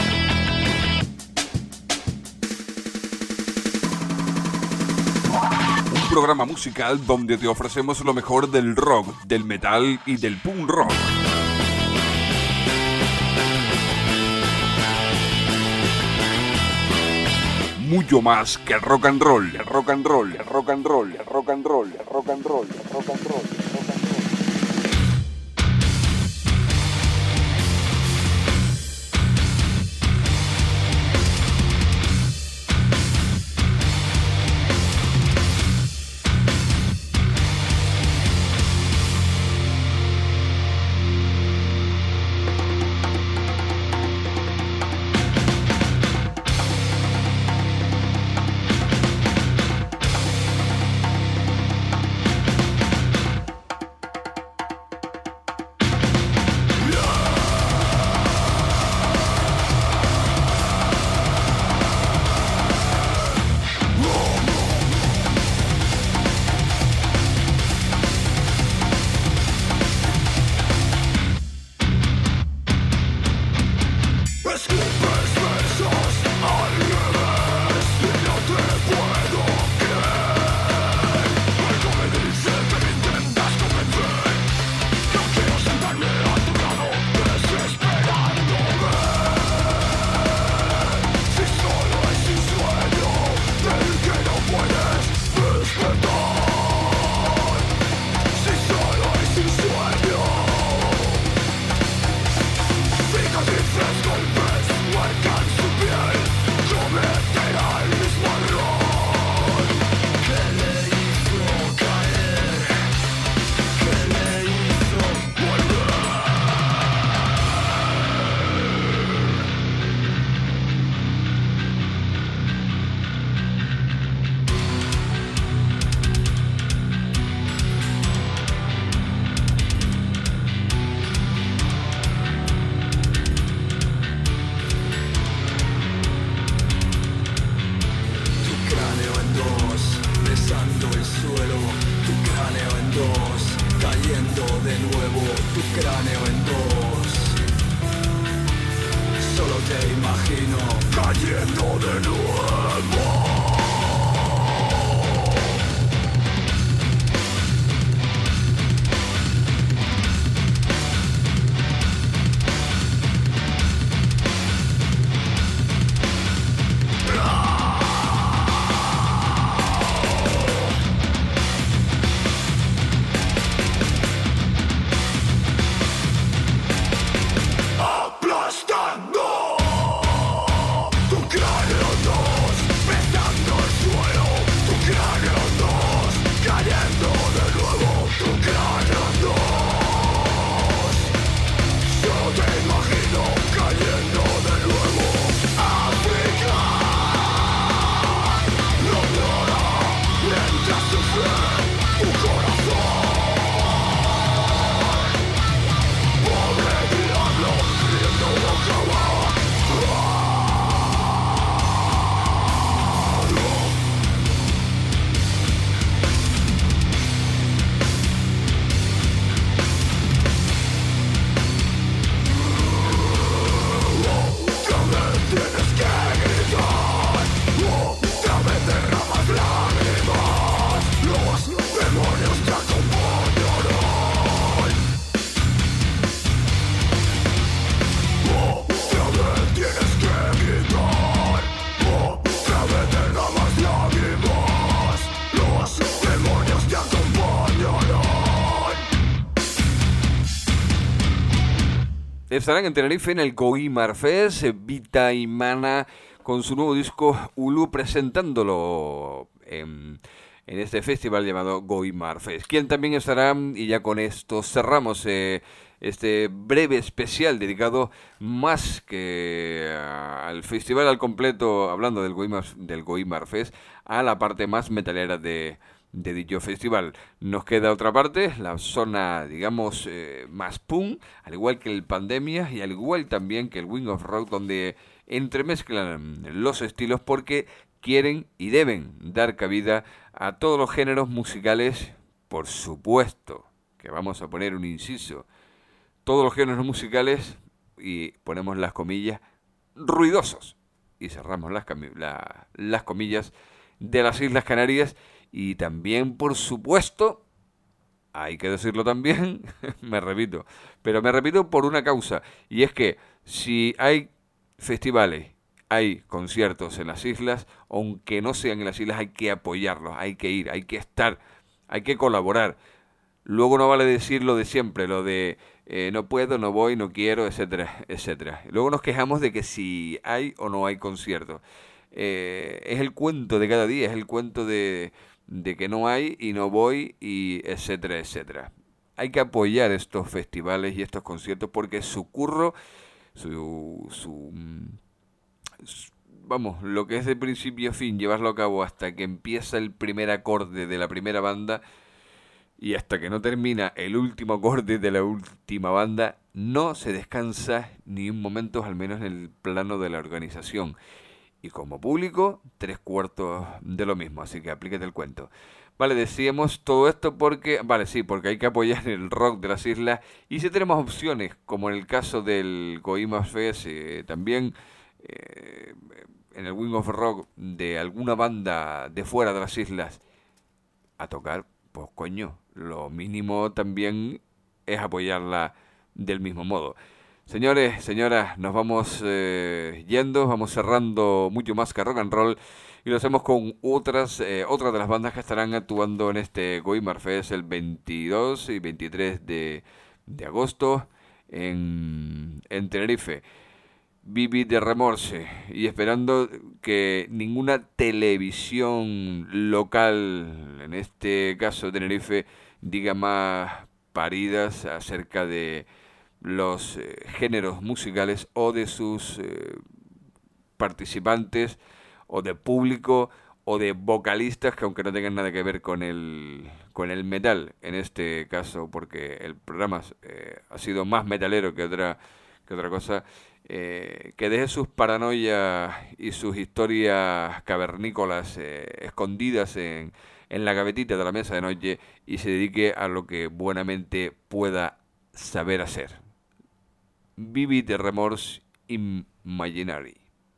Un programa musical donde te ofrecemos lo mejor del rock, del metal y del punk rock. mucho más que el rock and roll, el rock and roll, el rock and roll, el rock and roll, el rock and roll, el rock and roll, el rock and roll. Estarán en Tenerife en el Goimar Fest, Vita y Mana con su nuevo disco Ulu, presentándolo en este festival llamado Goimar Fest. Quien también estará, y ya con esto cerramos este breve especial dedicado más que al festival al completo, hablando del Goimar Fest, a la parte más metalera de dicho festival. Nos queda otra parte, la zona, digamos, más punk, al igual que el Pandemia y al igual también que el Wing of Rock, donde entremezclan los estilos porque quieren y deben dar cabida a todos los géneros musicales. Por supuesto que vamos a poner un inciso, todos los géneros musicales, y ponemos las comillas, ruidosos, y cerramos las comillas, de las Islas Canarias. Y también, por supuesto, hay que decirlo también, me repito por una causa, y es que si hay festivales hay conciertos en las islas, aunque no sean en las islas, hay que apoyarlos, hay que ir, hay que estar, hay que colaborar. Luego no vale decir lo de siempre, lo de no puedo, no voy, no quiero, etcétera, etcétera. Luego nos quejamos de que si hay o no hay conciertos. Es el cuento de cada día, es el cuento de que no hay y no voy, y etcétera, etcétera. Hay que apoyar estos festivales y estos conciertos porque su curro, vamos, lo que es de principio a fin, llevarlo a cabo hasta que empieza el primer acorde de la primera banda y hasta que no termina el último acorde de la última banda, no se descansa ni un momento, al menos en el plano de la organización. Y como público, 3/4 de lo mismo, así que aplíquete el cuento. Vale, decíamos todo esto porque, porque hay que apoyar el rock de las islas, y si tenemos opciones, como en el caso del Coimas Fest, también en el Wing of Rock de alguna banda de fuera de las islas a tocar, pues coño, lo mínimo también es apoyarla del mismo modo. Señores, señoras, nos vamos yendo, vamos cerrando Mucho Más que Rock and Roll, y lo hacemos con otras de las bandas que estarán actuando en este Coimar Fest el 22 y 23 de agosto en Tenerife. Vivi de Remorse, y esperando que ninguna televisión local, en este caso Tenerife, diga más paridas acerca de los géneros musicales o de sus participantes o de público o de vocalistas, que aunque no tengan nada que ver con el metal en este caso, porque el programa ha sido más metalero que otra cosa, que deje sus paranoias y sus historias cavernícolas escondidas en la gavetita de la mesa de noche y se dedique a lo que buenamente pueda saber hacer. Vivi de Remorse Imaginary.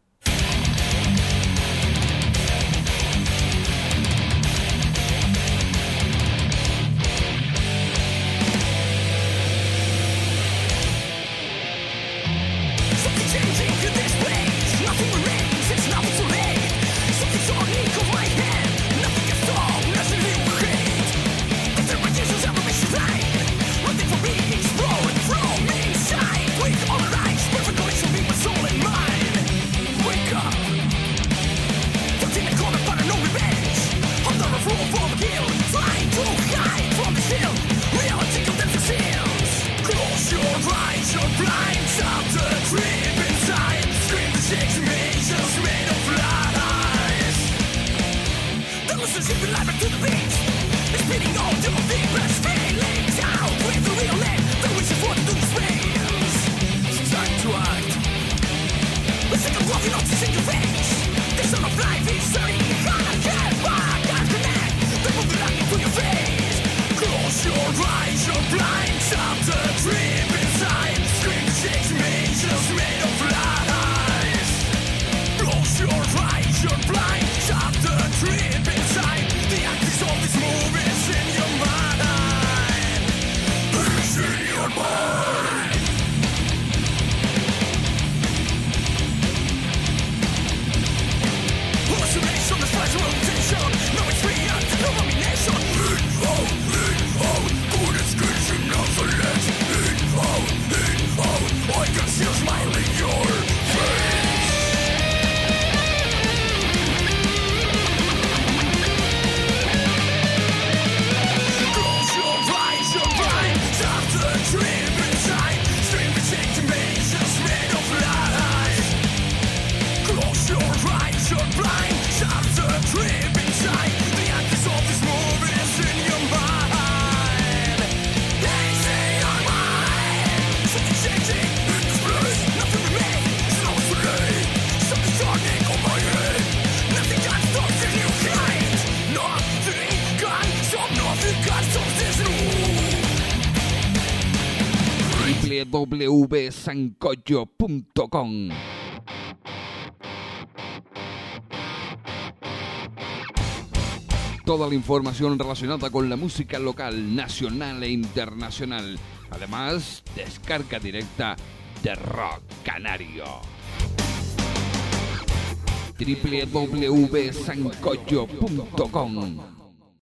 www.sancocho.com. Toda la información relacionada con la música local, nacional e internacional. Además, descarga directa de Rock Canario. www.sancocho.com.